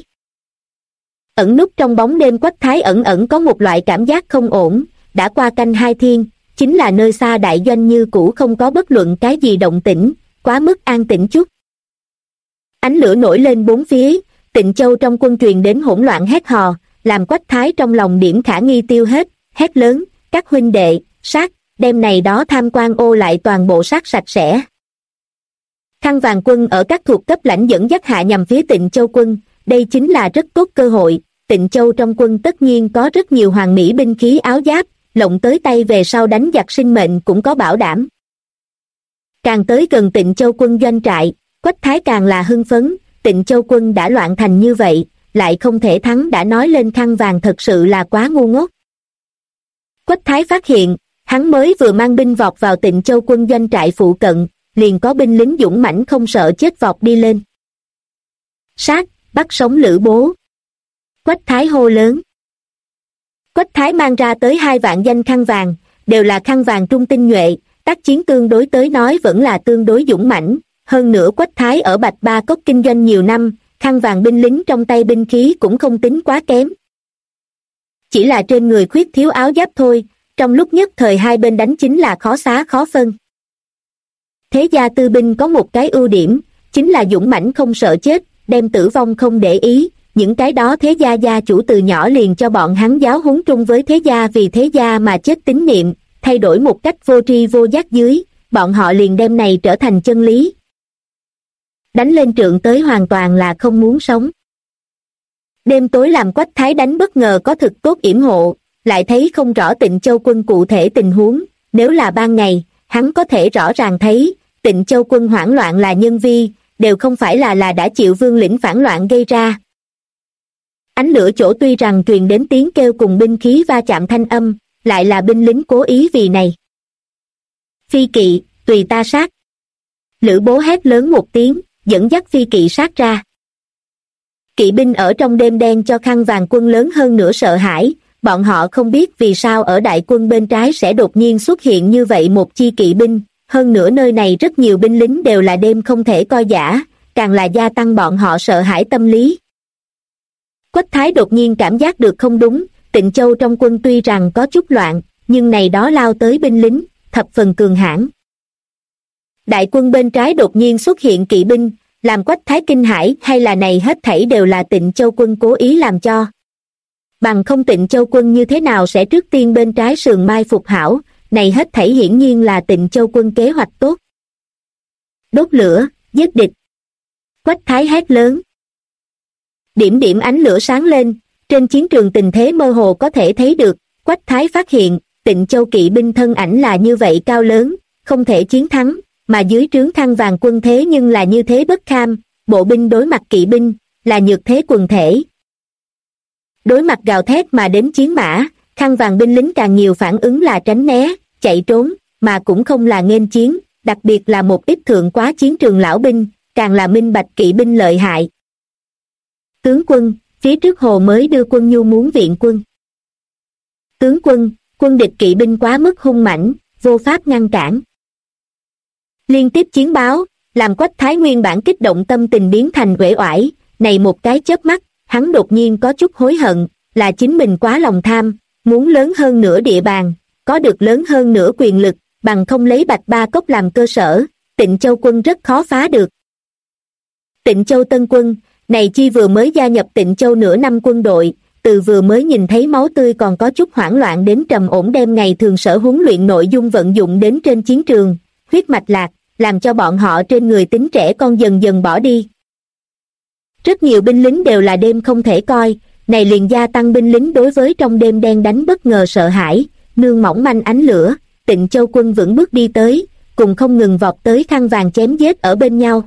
Ẩn núp trong bóng đêm Quách Thái ẩn ẩn có một loại cảm giác không ổn, đã qua canh hai thiên, chính là nơi xa đại doanh như cũ không có bất luận cái gì động tĩnh, quá mức an tĩnh chút. Ánh lửa nổi lên bốn phía, Tịnh Châu trong quân truyền đến hỗn loạn hét hò, làm Quách Thái trong lòng điểm khả nghi tiêu hết, hét lớn, các huynh đệ, sát, đem này đó tham quan ô lại toàn bộ sát sạch sẽ. Khăn vàng quân ở các thuộc cấp lãnh dẫn dắt hạ nhằm phía Tịnh Châu quân, đây chính là rất tốt cơ hội, Tịnh Châu trong quân tất nhiên có rất nhiều hoàng mỹ binh khí áo giáp, lộng tới tay về sau đánh giặc sinh mệnh cũng có bảo đảm. Càng tới gần Tịnh Châu quân doanh trại, Quách Thái càng là hưng phấn, Tịnh Châu quân đã loạn thành như vậy, lại không thể thắng đã nói lên khăn vàng thật sự là quá ngu ngốc. Quách Thái phát hiện, hắn mới vừa mang binh vọt vào Tịnh Châu quân doanh trại phụ cận, liền có binh lính dũng mãnh không sợ chết vọt đi lên. Sát, bắt sống Lữ Bố. Quách Thái hô lớn. Quách Thái mang ra tới 2 vạn danh khăn vàng, đều là khăn vàng trung tinh nhuệ, tác chiến tương đối tới nói vẫn là tương đối dũng mãnh. Hơn nữa Quách Thái ở Bạch Ba Cốc kinh doanh nhiều năm, khăn vàng binh lính trong tay binh khí cũng không tính quá kém. Chỉ là trên người khuyết thiếu áo giáp thôi, trong lúc nhất thời hai bên đánh chính là khó xá khó phân. Thế gia tư binh có một cái ưu điểm, chính là dũng mãnh không sợ chết, đem tử vong không để ý, những cái đó thế gia gia chủ từ nhỏ liền cho bọn hắn giáo huấn trung với thế gia vì thế gia mà chết tín niệm, thay đổi một cách vô tri vô giác dưới, bọn họ liền đem này trở thành chân lý. Đánh lên trượng tới hoàn toàn là không muốn sống. Đêm tối làm Quách Thái đánh bất ngờ có thực tốt yểm hộ, lại thấy không rõ Tịnh Châu quân cụ thể tình huống, nếu là ban ngày, hắn có thể rõ ràng thấy, Tịnh Châu quân hoảng loạn là nhân vi, đều không phải là đã chịu Vương lĩnh phản loạn gây ra. Ánh lửa chỗ tuy rằng truyền đến tiếng kêu cùng binh khí va chạm thanh âm, lại là binh lính cố ý vì này. Phi kỵ, tùy ta sát. Lữ Bố hét lớn một tiếng, dẫn dắt phi kỵ sát ra. Kỵ binh ở trong đêm đen cho khăn vàng quân lớn hơn nửa sợ hãi, bọn họ không biết vì sao ở đại quân bên trái sẽ đột nhiên xuất hiện như vậy một chi kỵ binh, hơn nữa nơi này rất nhiều binh lính đều là đêm không thể coi giả, càng là gia tăng bọn họ sợ hãi tâm lý. Quách Thái đột nhiên cảm giác được không đúng, Tịnh Châu trong quân tuy rằng có chút loạn, nhưng này đó lao tới binh lính, thập phần cường hãn. Đại quân bên trái đột nhiên xuất hiện kỵ binh, làm Quách Thái kinh hãi hay là này hết thảy đều là Tịnh Châu quân cố ý làm cho. Bằng không Tịnh Châu quân như thế nào sẽ trước tiên bên trái sườn mai phục hảo, này hết thảy hiển nhiên là Tịnh Châu quân kế hoạch tốt. Đốt lửa, giết địch. Quách Thái hét lớn. Điểm điểm ánh lửa sáng lên, trên chiến trường tình thế mơ hồ có thể thấy được, Quách Thái phát hiện, Tịnh Châu kỵ binh thân ảnh là như vậy cao lớn, không thể chiến thắng, mà dưới trướng khăn vàng quân thế nhưng là như thế bất kham, bộ binh đối mặt kỵ binh, là nhược thế quần thể. Đối mặt gào thét mà đến chiến mã, khăn vàng binh lính càng nhiều phản ứng là tránh né, chạy trốn, mà cũng không là nghênh chiến, đặc biệt là một ít thượng quá chiến trường lão binh, càng là minh bạch kỵ binh lợi hại. Tướng quân, phía trước hồ mới đưa quân nhu muốn viện quân. Tướng quân, quân địch kỵ binh quá mức hung mãnh, vô pháp ngăn cản. Liên tiếp chiến báo, làm Quách Thái nguyên bản kích động tâm tình biến thành uể oải, này một cái chớp mắt, hắn đột nhiên có chút hối hận, là chính mình quá lòng tham, muốn lớn hơn nửa địa bàn, có được lớn hơn nửa quyền lực, bằng không lấy Bạch Ba Cốc làm cơ sở, Tịnh Châu quân rất khó phá được. Tịnh Châu tân quân, này chi vừa mới gia nhập Tịnh Châu nửa năm quân đội, từ vừa mới nhìn thấy máu tươi còn có chút hoảng loạn đến trầm ổn đem ngày thường sở huấn luyện nội dung vận dụng đến trên chiến trường, huyết mạch lạc, làm cho bọn họ trên người tính trẻ con dần dần bỏ đi. Rất nhiều binh lính đều là đêm không thể coi, này liền gia tăng binh lính đối với trong đêm đen đánh bất ngờ sợ hãi, nương mỏng manh ánh lửa, Tịnh Châu quân vững bước đi tới, cùng không ngừng vọt tới khăn vàng chém giết ở bên nhau.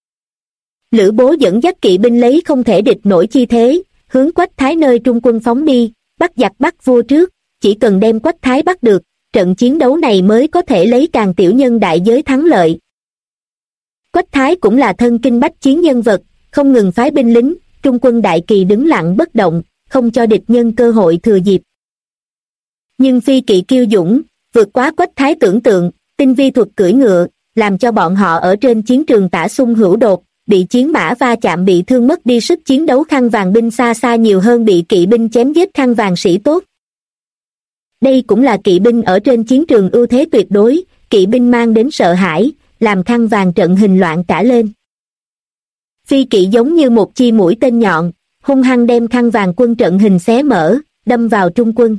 Lữ Bố dẫn dắt kỵ binh lấy không thể địch nổi chi thế, hướng Quách Thái nơi trung quân phóng đi, bắt giặc bắt vua trước, chỉ cần đem Quách Thái bắt được, trận chiến đấu này mới có thể lấy càng tiểu nhân đại giới thắng lợi. Quách Thái cũng là thân kinh bách chiến nhân vật, không ngừng phái binh lính, trung quân đại kỳ đứng lặng bất động, không cho địch nhân cơ hội thừa dịp. Nhưng phi kỵ kiêu dũng, vượt quá Quách Thái tưởng tượng, tinh vi thuật cưỡi ngựa, làm cho bọn họ ở trên chiến trường tả xung hữu đột, bị chiến mã va chạm bị thương mất đi sức chiến đấu khăn vàng binh xa xa nhiều hơn bị kỵ binh chém giết khăn vàng sĩ tốt. Đây cũng là kỵ binh ở trên chiến trường ưu thế tuyệt đối, kỵ binh mang đến sợ hãi, làm khăn vàng trận hình loạn cả lên. Phi kỵ giống như một chi mũi tên nhọn, hung hăng đem khăn vàng quân trận hình xé mở, đâm vào trung quân.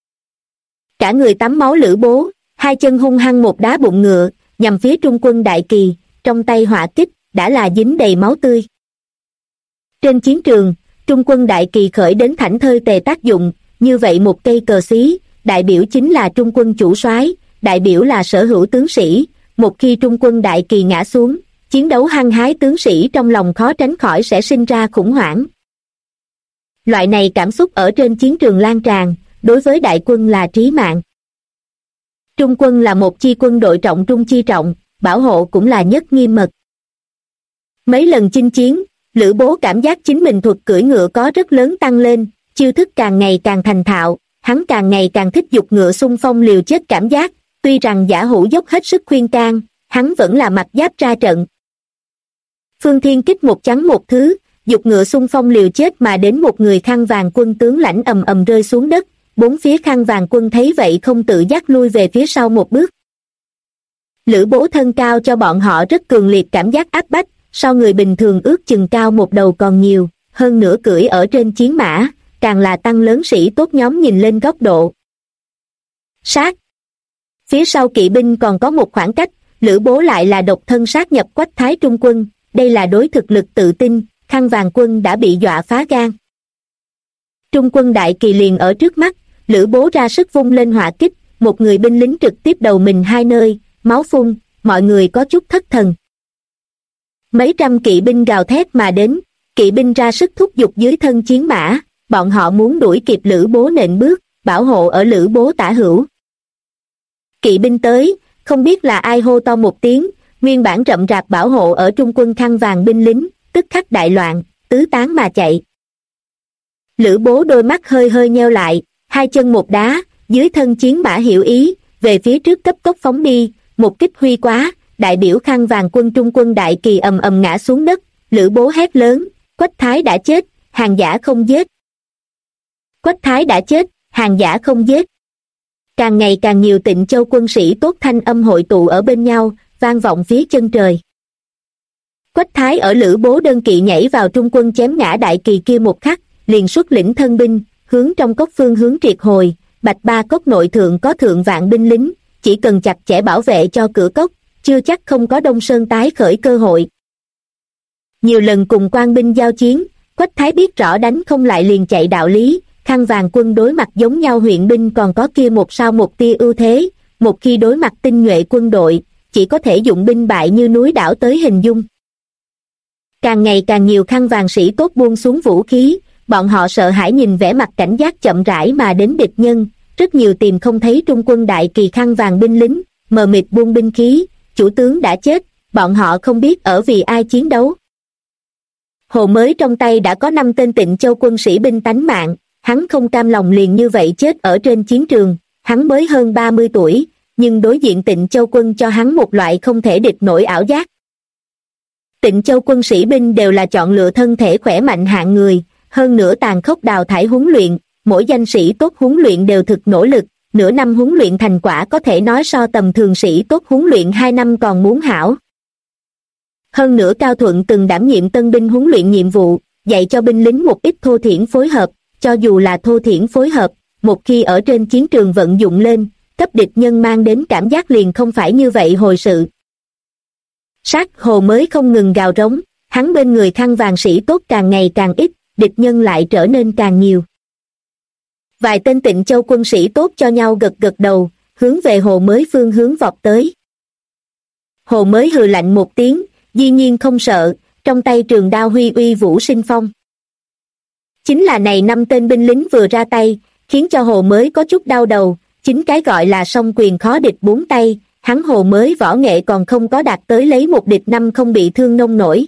Cả người tắm máu Lữ Bố, hai chân hung hăng một đá bụng ngựa, nhằm phía trung quân đại kỳ, trong tay hỏa kích, đã là dính đầy máu tươi. Trên chiến trường, trung quân đại kỳ khởi đến thảnh thơi tề tác dụng, như vậy một cây cờ xí, đại biểu chính là trung quân chủ soái, đại biểu là sở hữu tướng sĩ, một khi trung quân đại kỳ ngã xuống, chiến đấu hăng hái tướng sĩ trong lòng khó tránh khỏi sẽ sinh ra khủng hoảng. Loại này cảm xúc ở trên chiến trường lan tràn, đối với đại quân là trí mạng. Trung quân là một chi quân đội trọng trung chi trọng, bảo hộ cũng là nhất nghiêm mật. Mấy lần chinh chiến, Lữ Bố cảm giác chính mình thuật cưỡi ngựa có rất lớn tăng lên, chiêu thức càng ngày càng thành thạo, hắn càng ngày càng thích giục ngựa xung phong liều chết cảm giác, tuy rằng Giả Hữu dốc hết sức khuyên can, hắn vẫn là mặc giáp ra trận. Phương Thiên Kích một chắn một thứ, giục ngựa xung phong liều chết mà đến một người khăn vàng quân tướng lãnh ầm ầm rơi xuống đất, bốn phía khăn vàng quân thấy vậy không tự giác lui về phía sau một bước. Lữ Bố thân cao cho bọn họ rất cường liệt cảm giác áp bách, sau người bình thường ước chừng cao một đầu còn nhiều, hơn nữa cưỡi ở trên chiến mã, càng là tăng lớn sĩ tốt nhóm nhìn lên góc độ. Sát. Phía sau kỵ binh còn có một khoảng cách, Lữ Bố lại là độc thân sát nhập Quách Thái trung quân, đây là đối thực lực tự tin, khăn vàng quân đã bị dọa phá gan. Trung quân đại kỳ liền ở trước mắt, Lữ Bố ra sức vung lên hỏa kích, một người binh lính trực tiếp đầu mình hai nơi, máu phun, mọi người có chút thất thần. Mấy trăm kỵ binh gào thét mà đến, kỵ binh ra sức thúc giục dưới thân chiến mã, bọn họ muốn đuổi kịp Lữ Bố nện bước, bảo hộ ở Lữ Bố tả hữu. Kỵ binh tới, không biết là ai hô to một tiếng, nguyên bản rậm rạp bảo hộ ở trung quân khăn vàng binh lính, tức khắc đại loạn, tứ tán mà chạy. Lữ Bố đôi mắt hơi hơi nheo lại, hai chân một đá, dưới thân chiến mã hiểu ý, về phía trước cấp tốc phóng đi, một kích huy quá, đại biểu khăn vàng quân trung quân đại kỳ ầm ầm ngã xuống đất, Lữ Bố hét lớn, Quách Thái đã chết, hàng giả không giết. Quách Thái đã chết, hàng giả không giết. Càng ngày càng nhiều Tịnh Châu quân sĩ tốt thanh âm hội tụ ở bên nhau, vang vọng phía chân trời. Quách Thái ở Lữ Bố đơn kỵ nhảy vào trung quân chém ngã đại kỳ kia một khắc, liền xuất lĩnh thân binh, hướng trong cốc phương hướng triệt hồi, Bạch Ba Cốc nội thượng có thượng vạn binh lính, chỉ cần chặt chẽ bảo vệ cho cửa cốc, chưa chắc không có Đông Sơn tái khởi cơ hội. Nhiều lần cùng quan binh giao chiến, Quách Thái biết rõ đánh không lại liền chạy đạo lý, khăn vàng quân đối mặt giống nhau huyện binh còn có kia một sao một tia ưu thế, một khi đối mặt tinh nhuệ quân đội, chỉ có thể dụng binh bại như núi đảo tới hình dung. Càng ngày càng nhiều khăn vàng sĩ tốt buông xuống vũ khí, bọn họ sợ hãi nhìn vẻ mặt cảnh giác chậm rãi mà đến địch nhân, rất nhiều tìm không thấy trung quân đại kỳ khăn vàng binh lính, mờ mịt buông binh khí, chủ tướng đã chết, bọn họ không biết ở vì ai chiến đấu. Hồ Mới trong tay đã có 5 tên Tịnh Châu quân sĩ binh tánh mạng, hắn không cam lòng liền như vậy chết ở trên chiến trường, hắn mới hơn 30 tuổi, nhưng đối diện Tịnh Châu quân cho hắn một loại không thể địch nổi ảo giác. Tịnh Châu quân sĩ binh đều là chọn lựa thân thể khỏe mạnh hạng người, hơn nữa tàn khốc đào thải huấn luyện, mỗi danh sĩ tốt huấn luyện đều thực nỗ lực, nửa năm huấn luyện thành quả có thể nói so tầm thường sĩ tốt huấn luyện 2 năm còn muốn hảo. Hơn nữa Cao Thuận từng đảm nhiệm tân binh huấn luyện nhiệm vụ, dạy cho binh lính một ít thô thiển phối hợp, cho dù là thô thiển phối hợp, một khi ở trên chiến trường vận dụng lên, cấp địch nhân mang đến cảm giác liền không phải như vậy hồi sự. Sát Hồ mới không ngừng gào rống, hắn bên người khăn vàng sĩ tốt càng ngày càng ít, địch nhân lại trở nên càng nhiều. Vài tên Tịnh Châu quân sĩ tốt cho nhau gật gật đầu, hướng về Hồ mới phương hướng vọt tới. Hồ mới hừ lạnh một tiếng, dĩ nhiên không sợ, trong tay trường đao huy uy vũ sinh phong. Chính là này 5 tên binh lính vừa ra tay, khiến cho Hồ mới có chút đau đầu, chính cái gọi là song quyền khó địch 4 tay, hắn Hồ mới võ nghệ còn không có đạt tới lấy một địch 5 không bị thương nông nổi.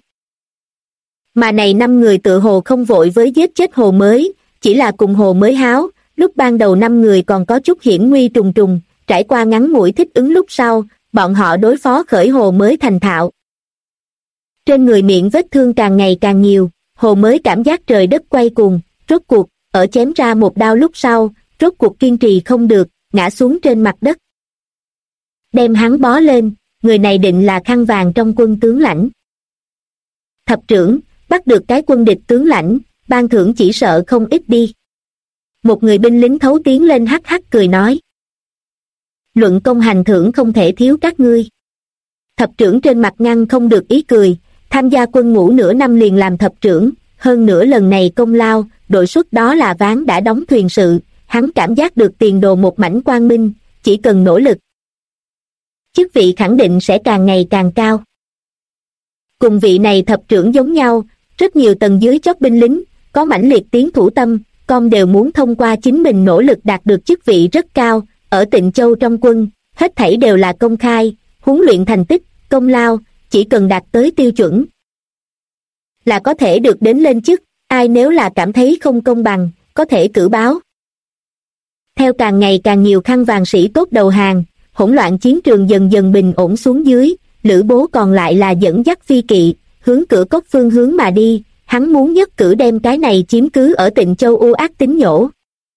Mà này 5 người tự hồ không vội với giết chết Hồ mới, chỉ là cùng Hồ mới háo, lúc ban đầu 5 người còn có chút hiểm nguy trùng trùng, trải qua ngắn ngủi thích ứng lúc sau, bọn họ đối phó khởi Hồ mới thành thạo. Trên người miệng vết thương càng ngày càng nhiều, Hồ mới cảm giác trời đất quay cuồng, rốt cuộc, ở chém ra một đao lúc sau, rốt cuộc kiên trì không được, ngã xuống trên mặt đất. Đem hắn bó lên, người này định là khăn vàng trong quân tướng lãnh. Thập trưởng, bắt được cái quân địch tướng lãnh, ban thưởng chỉ sợ không ít đi. Một người binh lính thấu tiến lên hắc hắc cười nói. Luận công hành thưởng không thể thiếu các ngươi. Thập trưởng trên mặt ngăn không được ý cười, tham gia quân ngũ nửa năm liền làm thập trưởng, hơn nữa lần này công lao, đội suất đó là ván đã đóng thuyền sự, hắn cảm giác được tiền đồ một mảnh quang minh, chỉ cần nỗ lực. Chức vị khẳng định sẽ càng ngày càng cao. Cùng vị này thập trưởng giống nhau, rất nhiều tầng dưới chót binh lính, có mãnh liệt tiến thủ tâm, con đều muốn thông qua chính mình nỗ lực đạt được chức vị rất cao, ở Tịnh Châu trong quân, hết thảy đều là công khai, huấn luyện thành tích, công lao, chỉ cần đạt tới tiêu chuẩn là có thể được đến lên chức, ai nếu là cảm thấy không công bằng, có thể cử báo. Theo càng ngày càng nhiều khăn vàng sĩ tốt đầu hàng, hỗn loạn chiến trường dần dần bình ổn xuống dưới, Lữ Bố còn lại là dẫn dắt phi kỵ, hướng cửa cốc phương hướng mà đi, hắn muốn nhất cử đem cái này chiếm cứ ở Tịnh Châu u ác tính nhổ.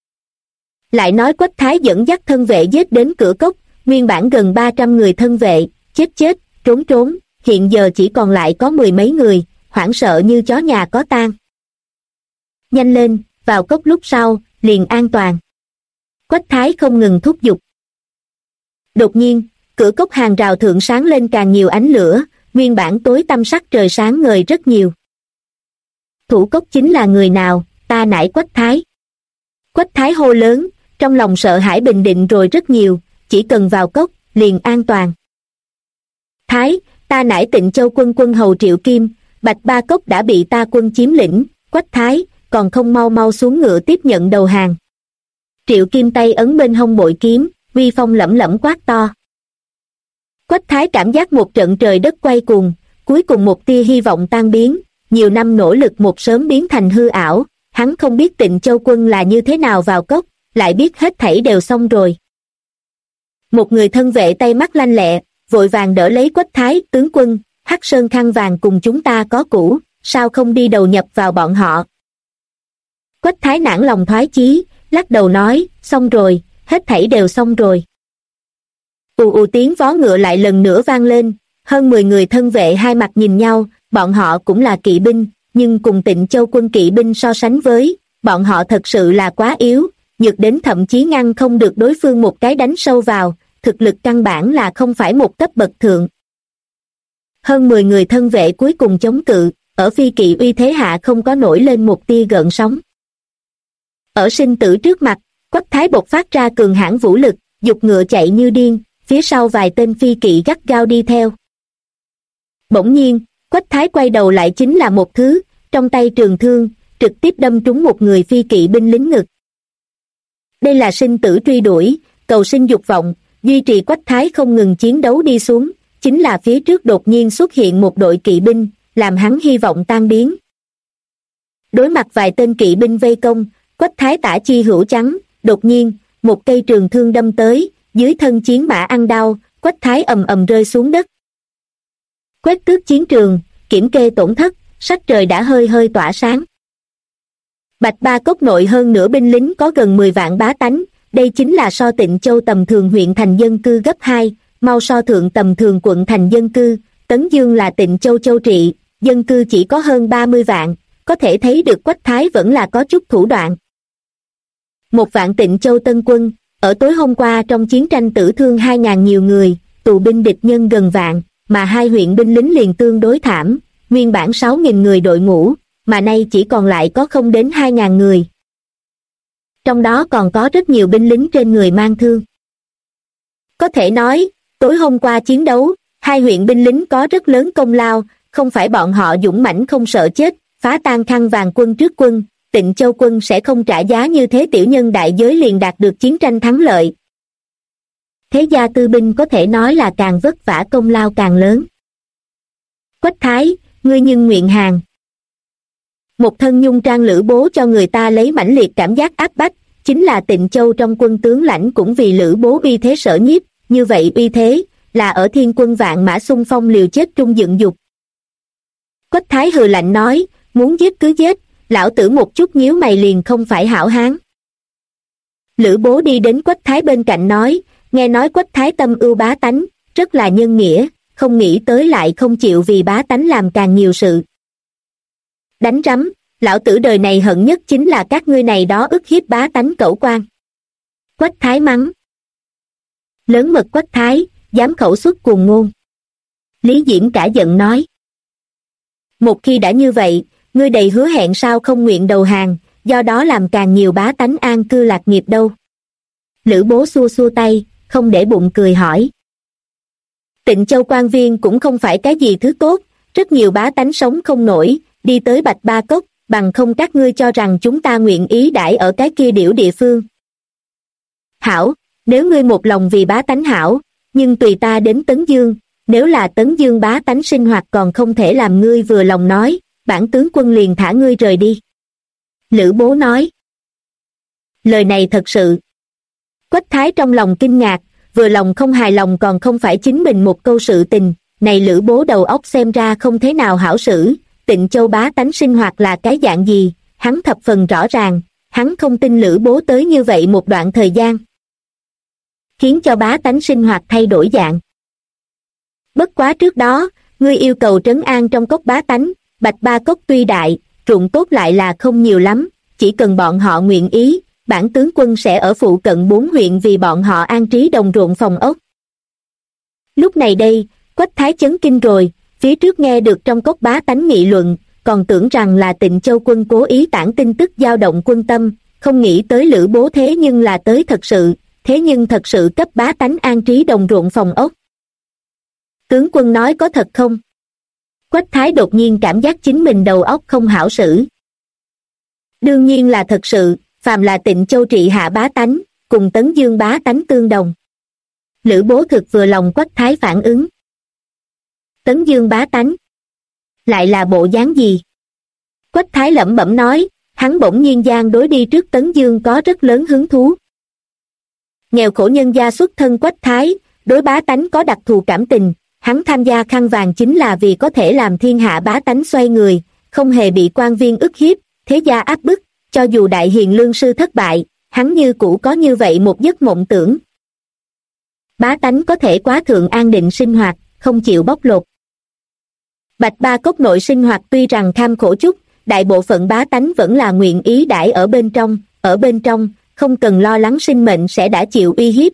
Lại nói Quách Thái dẫn dắt thân vệ giết đến cửa cốc, nguyên bản gần 300 người thân vệ, chết, trốn, hiện giờ chỉ còn lại có 10 mấy người, hoảng sợ như chó nhà có tang. Nhanh lên, vào cốc lúc sau, liền an toàn. Quách Thái không ngừng thúc giục. Đột nhiên, cửa cốc hàng rào thượng sáng lên càng nhiều ánh lửa, nguyên bản tối tăm sắc trời sáng ngời rất nhiều. Thủ cốc chính là người nào, ta nải Quách Thái. Quách Thái hô lớn, trong lòng sợ hãi bình định rồi rất nhiều, chỉ cần vào cốc, liền an toàn. Thái, ta nải Tịnh Châu quân hầu Triệu Kim, Bạch Ba Cốc đã bị ta quân chiếm lĩnh, Quách Thái, còn không mau mau xuống ngựa tiếp nhận đầu hàng. Triệu Kim tay ấn bên hông bội kiếm, uy phong lẫm lẫm quát to. Quách Thái cảm giác một trận trời đất quay cuồng, cuối cùng một tia hy vọng tan biến, nhiều năm nỗ lực một sớm biến thành hư ảo, hắn không biết Tịnh Châu quân là như thế nào vào cốc, lại biết hết thảy đều xong rồi. Một người thân vệ tay mắt lanh lẹ, vội vàng đỡ lấy Quách Thái, tướng quân, Hắc Sơn khăn vàng cùng chúng ta có cũ, sao không đi đầu nhập vào bọn họ. Quách Thái nản lòng thoái chí, lắc đầu nói, xong rồi, hết thảy đều xong rồi. Ù tiếng vó ngựa lại lần nữa vang lên, hơn 10 người thân vệ hai mặt nhìn nhau, bọn họ cũng là kỵ binh, nhưng cùng Tịnh Châu quân kỵ binh so sánh với, bọn họ thật sự là quá yếu, nhược đến thậm chí ngăn không được đối phương một cái đánh sâu vào, thực lực căn bản là không phải một cấp bậc thượng. Hơn 10 người thân vệ cuối cùng chống cự, ở phi kỵ uy thế hạ không có nổi lên một tia gợn sóng. Ở sinh tử trước mặt, Quách Thái bộc phát ra cường hãn vũ lực, giục ngựa chạy như điên, phía sau vài tên phi kỵ gắt gao đi theo. Bỗng nhiên, Quách Thái quay đầu lại chính là một thứ, trong tay trường thương, trực tiếp đâm trúng một người phi kỵ binh lính ngực. Đây là sinh tử truy đuổi, cầu sinh dục vọng, duy trì Quách Thái không ngừng chiến đấu đi xuống, chính là phía trước đột nhiên xuất hiện một đội kỵ binh, làm hắn hy vọng tan biến. Đối mặt vài tên kỵ binh vây công, Quách Thái tả chi hữu trắng, đột nhiên, một cây trường thương đâm tới, dưới thân chiến mã ăn đau, Quách Thái ầm ầm rơi xuống đất. Quét tước chiến trường, kiểm kê tổn thất, sắc trời đã hơi hơi tỏa sáng. Bạch Ba Cốc nội hơn nửa binh lính có gần 10 vạn bá tánh, đây chính là so Tịnh Châu tầm thường huyện thành dân cư gấp 2, mau so thượng tầm thường quận thành dân cư. Tấn Dương là Tịnh Châu châu trị, dân cư chỉ có hơn 30 vạn, có thể thấy được Quách Thái vẫn là có chút thủ đoạn. 1 vạn Tịnh Châu tân quân, ở tối hôm qua trong chiến tranh tử thương 2.000 nhiều người, tù binh địch nhân gần vạn, mà 2 huyện binh lính liền tương đối thảm, nguyên bản 6.000 người đội ngũ, mà nay chỉ còn lại có không đến 2.000 người. Trong đó còn có rất nhiều binh lính trên người mang thương. Có thể nói, tối hôm qua chiến đấu, 2 huyện binh lính có rất lớn công lao, không phải bọn họ dũng mãnh không sợ chết, phá tan khăn vàng quân trước quân, Tịnh Châu quân sẽ không trả giá như thế, tiểu nhân đại giới liền đạt được chiến tranh thắng lợi. Thế gia tư binh có thể nói là càng vất vả công lao càng lớn. Quách Thái, ngươi nhưng nguyện hàng. Một thân nhung trang Lữ Bố cho người ta lấy mãnh liệt cảm giác áp bách, chính là Tịnh Châu trong quân tướng lãnh cũng vì Lữ Bố uy thế sở nhiếp, như vậy uy thế, là ở thiên quân vạn mã xung phong liều chết trung dựng dục. Quách Thái hừ lạnh nói, muốn giết cứ giết, lão tử một chút nhíu mày liền không phải hảo hán. Lữ Bố đi đến Quách Thái bên cạnh nói, nghe nói Quách Thái tâm ưu bá tánh, rất là nhân nghĩa, không nghĩ tới lại không chịu vì bá tánh làm càng nhiều sự. Đánh rắm, lão tử đời này hận nhất chính là các ngươi này đó ức hiếp bá tánh cẩu quan. Quách Thái mắng. Lớn mật Quách Thái, dám khẩu xuất cuồng ngôn. Lý Diễm cả giận nói. Một khi đã như vậy, ngươi đầy hứa hẹn sao không nguyện đầu hàng, do đó làm càng nhiều bá tánh an cư lạc nghiệp đâu. Lữ Bố xua xua tay, không để bụng cười hỏi. Tịnh Châu quan viên cũng không phải cái gì thứ tốt, rất nhiều bá tánh sống không nổi, đi tới Bạch Ba Cốc, bằng không các ngươi cho rằng chúng ta nguyện ý đãi ở cái kia điểu địa phương. Hảo, nếu ngươi một lòng vì bá tánh hảo, nhưng tùy ta đến Tấn Dương, nếu là Tấn Dương bá tánh sinh hoạt còn không thể làm ngươi vừa lòng nói, bản tướng quân liền thả ngươi rời đi. Lữ Bố nói. Lời này thật sự. Quách Thái trong lòng kinh ngạc, vừa lòng không hài lòng còn không phải chính mình một câu sự tình, này Lữ Bố đầu óc xem ra không thế nào hảo xử, Tịnh Châu bá tánh sinh hoạt là cái dạng gì, hắn thập phần rõ ràng, hắn không tin Lữ Bố tới như vậy một đoạn thời gian. Khiến cho bá tánh sinh hoạt thay đổi dạng. Bất quá trước đó, ngươi yêu cầu trấn an trong cốc bá tánh, Bạch Ba Cốc tuy đại, ruộng tốt lại là không nhiều lắm, chỉ cần bọn họ nguyện ý, bản tướng quân sẽ ở phụ cận 4 huyện vì bọn họ an trí đồng ruộng phòng ốc. Lúc này đây, Quách Thái chấn kinh rồi, phía trước nghe được trong cốc bá tánh nghị luận, còn tưởng rằng là Tịnh Châu quân cố ý tản tin tức dao động quân tâm, không nghĩ tới Lữ Bố thế nhưng là tới thật sự, thế nhưng thật sự cấp bá tánh an trí đồng ruộng phòng ốc. Tướng quân nói có thật không? Quách Thái đột nhiên cảm giác chính mình đầu óc không hảo xử. Đương nhiên là thật sự, phàm là Tịnh Châu trị hạ bá tánh, cùng Tấn Dương bá tánh tương đồng. Lữ Bố thực vừa lòng Quách Thái phản ứng. Tấn Dương bá tánh lại là bộ dáng gì? Quách Thái lẩm bẩm nói, hắn bỗng nhiên gian đối đi trước Tấn Dương có rất lớn hứng thú. Nghèo khổ nhân gia xuất thân Quách Thái, đối bá tánh có đặc thù cảm tình, hắn tham gia khăn vàng chính là vì có thể làm thiên hạ bá tánh xoay người, không hề bị quan viên ức hiếp, thế gia áp bức, cho dù đại hiền lương sư thất bại, hắn như cũ có như vậy một giấc mộng tưởng. Bá tánh có thể quá thượng an định sinh hoạt, không chịu bóc lột. Bạch Ba Cốc nội sinh hoạt tuy rằng kham khổ chút, đại bộ phận bá tánh vẫn là nguyện ý đãi ở bên trong, không cần lo lắng sinh mệnh sẽ đã chịu uy hiếp.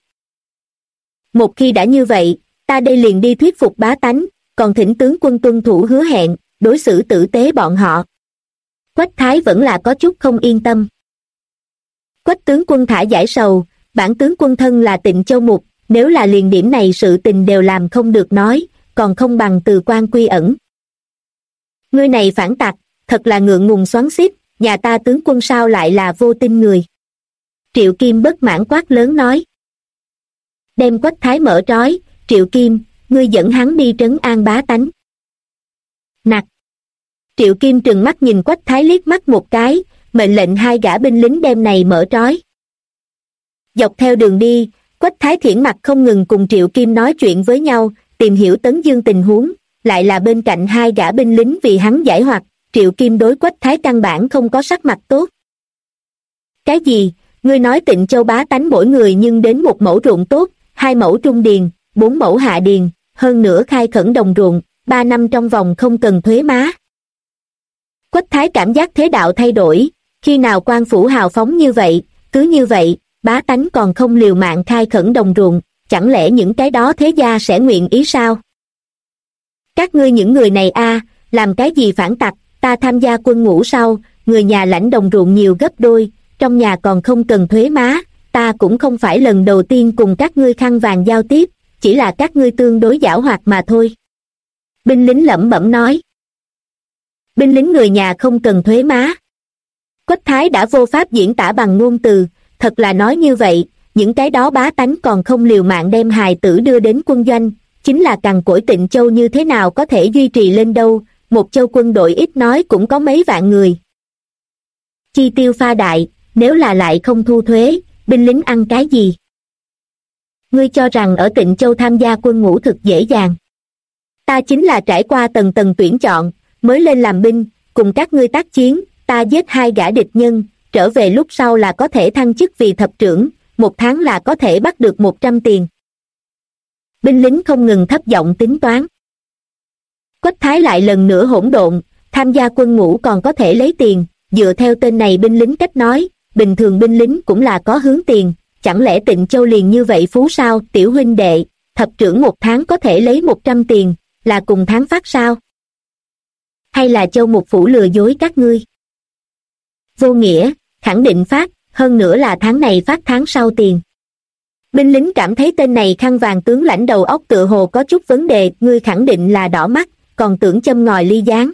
Một khi đã như vậy, ta đây liền đi thuyết phục bá tánh, còn thỉnh tướng quân tuân thủ hứa hẹn, đối xử tử tế bọn họ. Quách Thái vẫn là có chút không yên tâm. Quách tướng quân thả giải sầu, bản tướng quân thân là Tịnh Châu mục, nếu là liền điểm này sự tình đều làm không được nói, còn không bằng từ quan quy ẩn. Ngươi này phản tặc, thật là ngượng ngùng xoắn xít, nhà ta tướng quân sao lại là vô tin người. Triệu Kim bất mãn quát lớn nói. Đem Quách Thái mở trói, Triệu Kim, ngươi dẫn hắn đi trấn an bá tánh. Nặc. Triệu Kim trừng mắt nhìn Quách Thái liếc mắt một cái, mệnh lệnh 2 gã binh lính đem này mở trói. Dọc theo đường đi, Quách Thái thiển mặt không ngừng cùng Triệu Kim nói chuyện với nhau, tìm hiểu Tấn Dương tình huống, lại là bên cạnh 2 gã binh lính vì hắn giải hoặc, Triệu Kim đối Quách Thái căn bản không có sắc mặt tốt, Cái gì? Ngươi nói Tịnh Châu bá tánh mỗi người nhưng đến 1 mẫu ruộng tốt, 2 mẫu trung điền, 4 mẫu hạ điền, hơn nữa khai khẩn đồng ruộng, 3 năm trong vòng không cần thuế má. Quách Thái cảm giác thế đạo thay đổi, khi nào quan phủ hào phóng như vậy, cứ như vậy, bá tánh còn không liều mạng khai khẩn đồng ruộng, chẳng lẽ những cái đó thế gia sẽ nguyện ý sao? Các ngươi những người này làm cái gì phản tặc, ta tham gia quân ngũ sau, người nhà lãnh đồng ruộng nhiều gấp đôi, trong nhà còn không cần thuế má, ta cũng không phải lần đầu tiên cùng các ngươi khăn vàng giao tiếp, chỉ là các ngươi tương đối giảo hoạt mà thôi. Binh lính lẩm bẩm nói. Binh lính người nhà không cần thuế má. Quách Thái đã vô pháp diễn tả bằng ngôn từ, thật là nói như vậy, những cái đó bá tánh còn không liều mạng đem hài tử đưa đến quân doanh, chính là cằn cỗi Tịnh Châu như thế nào có thể duy trì lên đâu, một châu quân đội ít nói cũng có mấy vạn người. Chi tiêu pha đại, nếu là lại không thu thuế, binh lính ăn cái gì? Ngươi cho rằng ở Tịnh Châu tham gia quân ngũ thực dễ dàng. Ta chính là trải qua tầng tầng tuyển chọn, mới lên làm binh, cùng các ngươi tác chiến, ta giết 2 gã địch nhân, trở về lúc sau là có thể thăng chức vì thập trưởng, 1 tháng là có thể bắt được 100 tiền. Binh lính không ngừng thấp giọng tính toán. Quách Thái lại lần nữa hỗn độn, tham gia quân ngũ còn có thể lấy tiền, dựa theo tên này binh lính cách nói, bình thường binh lính cũng là có hướng tiền, chẳng lẽ Tịnh Châu liền như vậy phú sao? Tiểu huynh đệ, thập trưởng 1 tháng có thể lấy 100 tiền, là cùng tháng phát sao? Hay là Châu Mục Phủ lừa dối các ngươi? Vô nghĩa, khẳng định phát, hơn nữa là tháng này phát tháng sau tiền. Binh lính cảm thấy tên này khăn vàng tướng lãnh đầu óc tựa hồ có chút vấn đề, ngươi khẳng định là đỏ mắt, còn tưởng châm ngòi ly gián.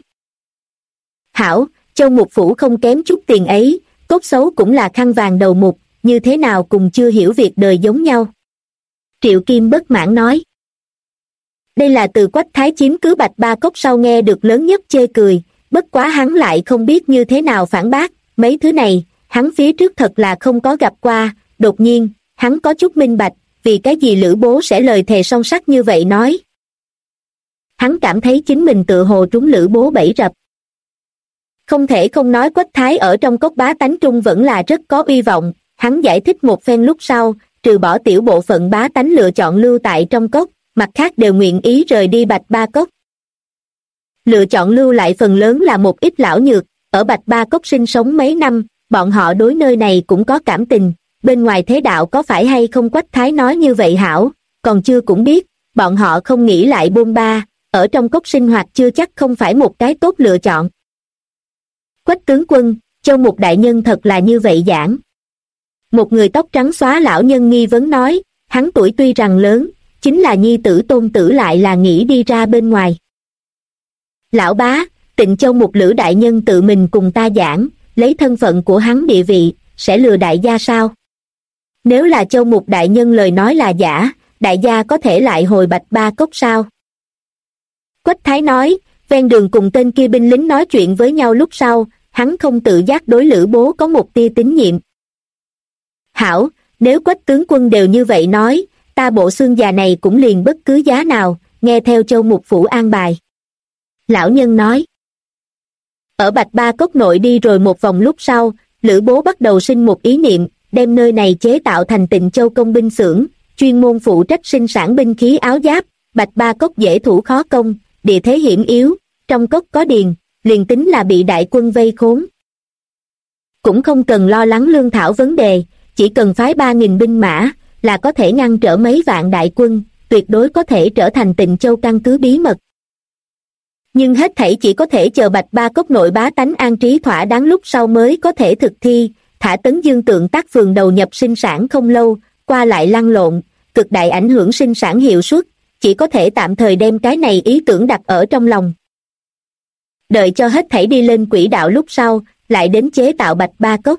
Hảo, Châu Mục Phủ không kém chút tiền ấy, cốt xấu cũng là khăn vàng đầu mục, như thế nào cùng chưa hiểu việc đời giống nhau. Triệu Kim bất mãn nói. Đây là từ Quách Thái chiếm cứ Bạch Ba Cốc sau nghe được lớn nhất chê cười, bất quá hắn lại không biết như thế nào phản bác, mấy thứ này, hắn phía trước thật là không có gặp qua, đột nhiên, hắn có chút minh bạch, vì cái gì Lữ Bố sẽ lời thề son sắt như vậy nói. Hắn cảm thấy chính mình tựa hồ trúng Lữ Bố bẫy rập. Không thể không nói Quách Thái ở trong cốc bá tánh trung vẫn là rất có uy vọng, hắn giải thích một phen lúc sau, trừ bỏ tiểu bộ phận bá tánh lựa chọn lưu tại trong cốc, mặt khác đều nguyện ý rời đi Bạch Ba Cốc. Lựa chọn lưu lại phần lớn là một ít lão nhược, ở Bạch Ba Cốc sinh sống mấy năm, bọn họ đối nơi này cũng có cảm tình, bên ngoài thế đạo có phải hay không Quách Thái nói như vậy hảo, còn chưa cũng biết, bọn họ không nghĩ lại bôn ba, ở trong cốc sinh hoạt chưa chắc không phải một cái tốt lựa chọn. Quách tướng quân, Châu Mục đại nhân thật là như vậy giảng. Một người tóc trắng xóa lão nhân nghi vấn nói, hắn tuổi tuy rằng lớn, chính là nhi tử tôn tử lại là nghĩ đi ra bên ngoài. Lão bá, Tịnh Châu Mục Lữ đại nhân tự mình cùng ta giảng, lấy thân phận của hắn địa vị, sẽ lừa đại gia sao? Nếu là Châu Mục đại nhân lời nói là giả, đại gia có thể lại hồi Bạch Ba Cốc sao? Quách Thái nói, ven đường cùng tên kia binh lính nói chuyện với nhau lúc sau, hắn không tự giác đối Lữ Bố có một tia tín nhiệm. Hảo, nếu Quách tướng quân đều như vậy nói, ta bộ xương già này cũng liền bất cứ giá nào, nghe theo Châu Mục Phủ an bài. Lão nhân nói. Ở Bạch Ba Cốc nội đi rồi một vòng lúc sau, Lữ Bố bắt đầu sinh một ý niệm, đem nơi này chế tạo thành Tịnh Châu công binh xưởng, chuyên môn phụ trách sinh sản binh khí áo giáp. Bạch Ba Cốc dễ thủ khó công, địa thế hiểm yếu, trong cốc có điền, liền tính là bị đại quân vây khốn. Cũng không cần lo lắng lương thảo vấn đề, chỉ cần phái 3.000 binh mã, là có thể ngăn trở mấy vạn đại quân, tuyệt đối có thể trở thành Tịnh Châu căn cứ bí mật. Nhưng hết thảy chỉ có thể chờ Bạch Ba Cốc nội bá tánh an trí thỏa đáng lúc sau mới có thể thực thi, thả Tấn Dương Tượng Tác Phường đầu nhập sinh sản không lâu, qua lại lăn lộn, cực đại ảnh hưởng sinh sản hiệu suất, chỉ có thể tạm thời đem cái này ý tưởng đặt ở trong lòng. Đợi cho hết thảy đi lên quỹ đạo lúc sau, lại đến chế tạo Bạch Ba Cốc.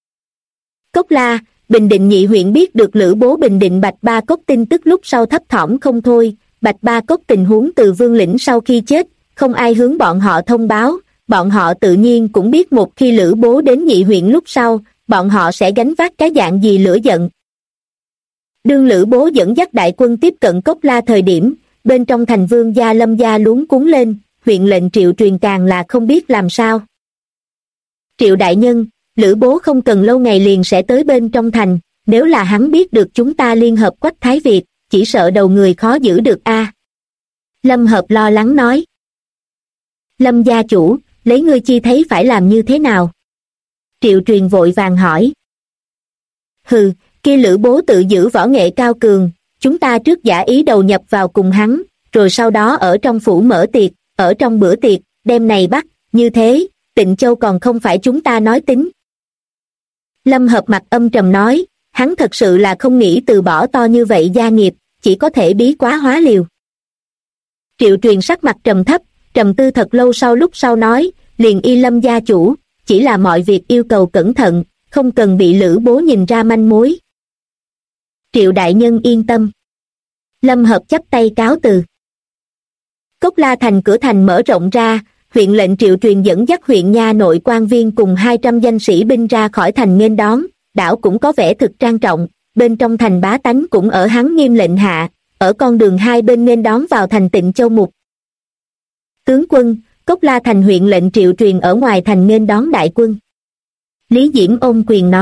Cốc La, Bình Định nhị huyện biết được Lữ Bố bình định Bạch Ba Cốc tin tức lúc sau thấp thỏm không thôi, Bạch Ba Cốc tình huống từ Vương Lĩnh sau khi chết, không ai hướng bọn họ thông báo, bọn họ tự nhiên cũng biết một khi Lữ Bố đến nhị huyện lúc sau, bọn họ sẽ gánh vác cái dạng gì lửa giận. Đương Lữ Bố dẫn dắt đại quân tiếp cận Cốc La thời điểm, bên trong thành Vương gia Lâm gia luống cuống lên, huyện lệnh Triệu truyền càng là không biết làm sao. Triệu đại nhân, Lữ bố không cần lâu ngày liền sẽ tới bên trong thành, nếu là hắn biết được chúng ta liên hợp Quách Thái Việt, chỉ sợ đầu người khó giữ được a. Lâm Hợp lo lắng nói. Lâm gia chủ, lấy ngươi chi thấy phải làm như thế nào? Triệu Truyền vội vàng hỏi. Hừ, kia Lữ bố tự giữ võ nghệ cao cường, chúng ta trước giả ý đầu nhập vào cùng hắn, rồi sau đó ở trong phủ mở tiệc, ở trong bữa tiệc, đem này bắt, như thế, Tịnh Châu còn không phải chúng ta nói tính. Lâm Hợp mặt âm trầm nói, hắn thật sự là không nghĩ từ bỏ to như vậy gia nghiệp, chỉ có thể bí quá hóa liều. Triệu Truyền sắc mặt trầm thấp, trầm tư thật lâu lúc sau nói, liền y Lâm gia chủ, chỉ là mọi việc yêu cầu cẩn thận, không cần bị Lữ bố nhìn ra manh mối. Triệu đại nhân yên tâm. Lâm Hợp chắp tay cáo từ. Cốc La thành cửa thành mở rộng ra, huyện lệnh Triệu Truyền dẫn dắt huyện nha nội quan viên cùng 200 danh sĩ binh ra khỏi thành nghênh đón, đảo cũng có vẻ thực trang trọng, bên trong thành bá tánh cũng ở hắn nghiêm lệnh hạ, ở con đường hai bên nghênh đón vào thành Tịnh Châu mục. Tướng quân, Cốc La thành huyện lệnh Triệu Truyền ở ngoài thành nghênh đón đại quân. Lý Diễm ôm quyền nói.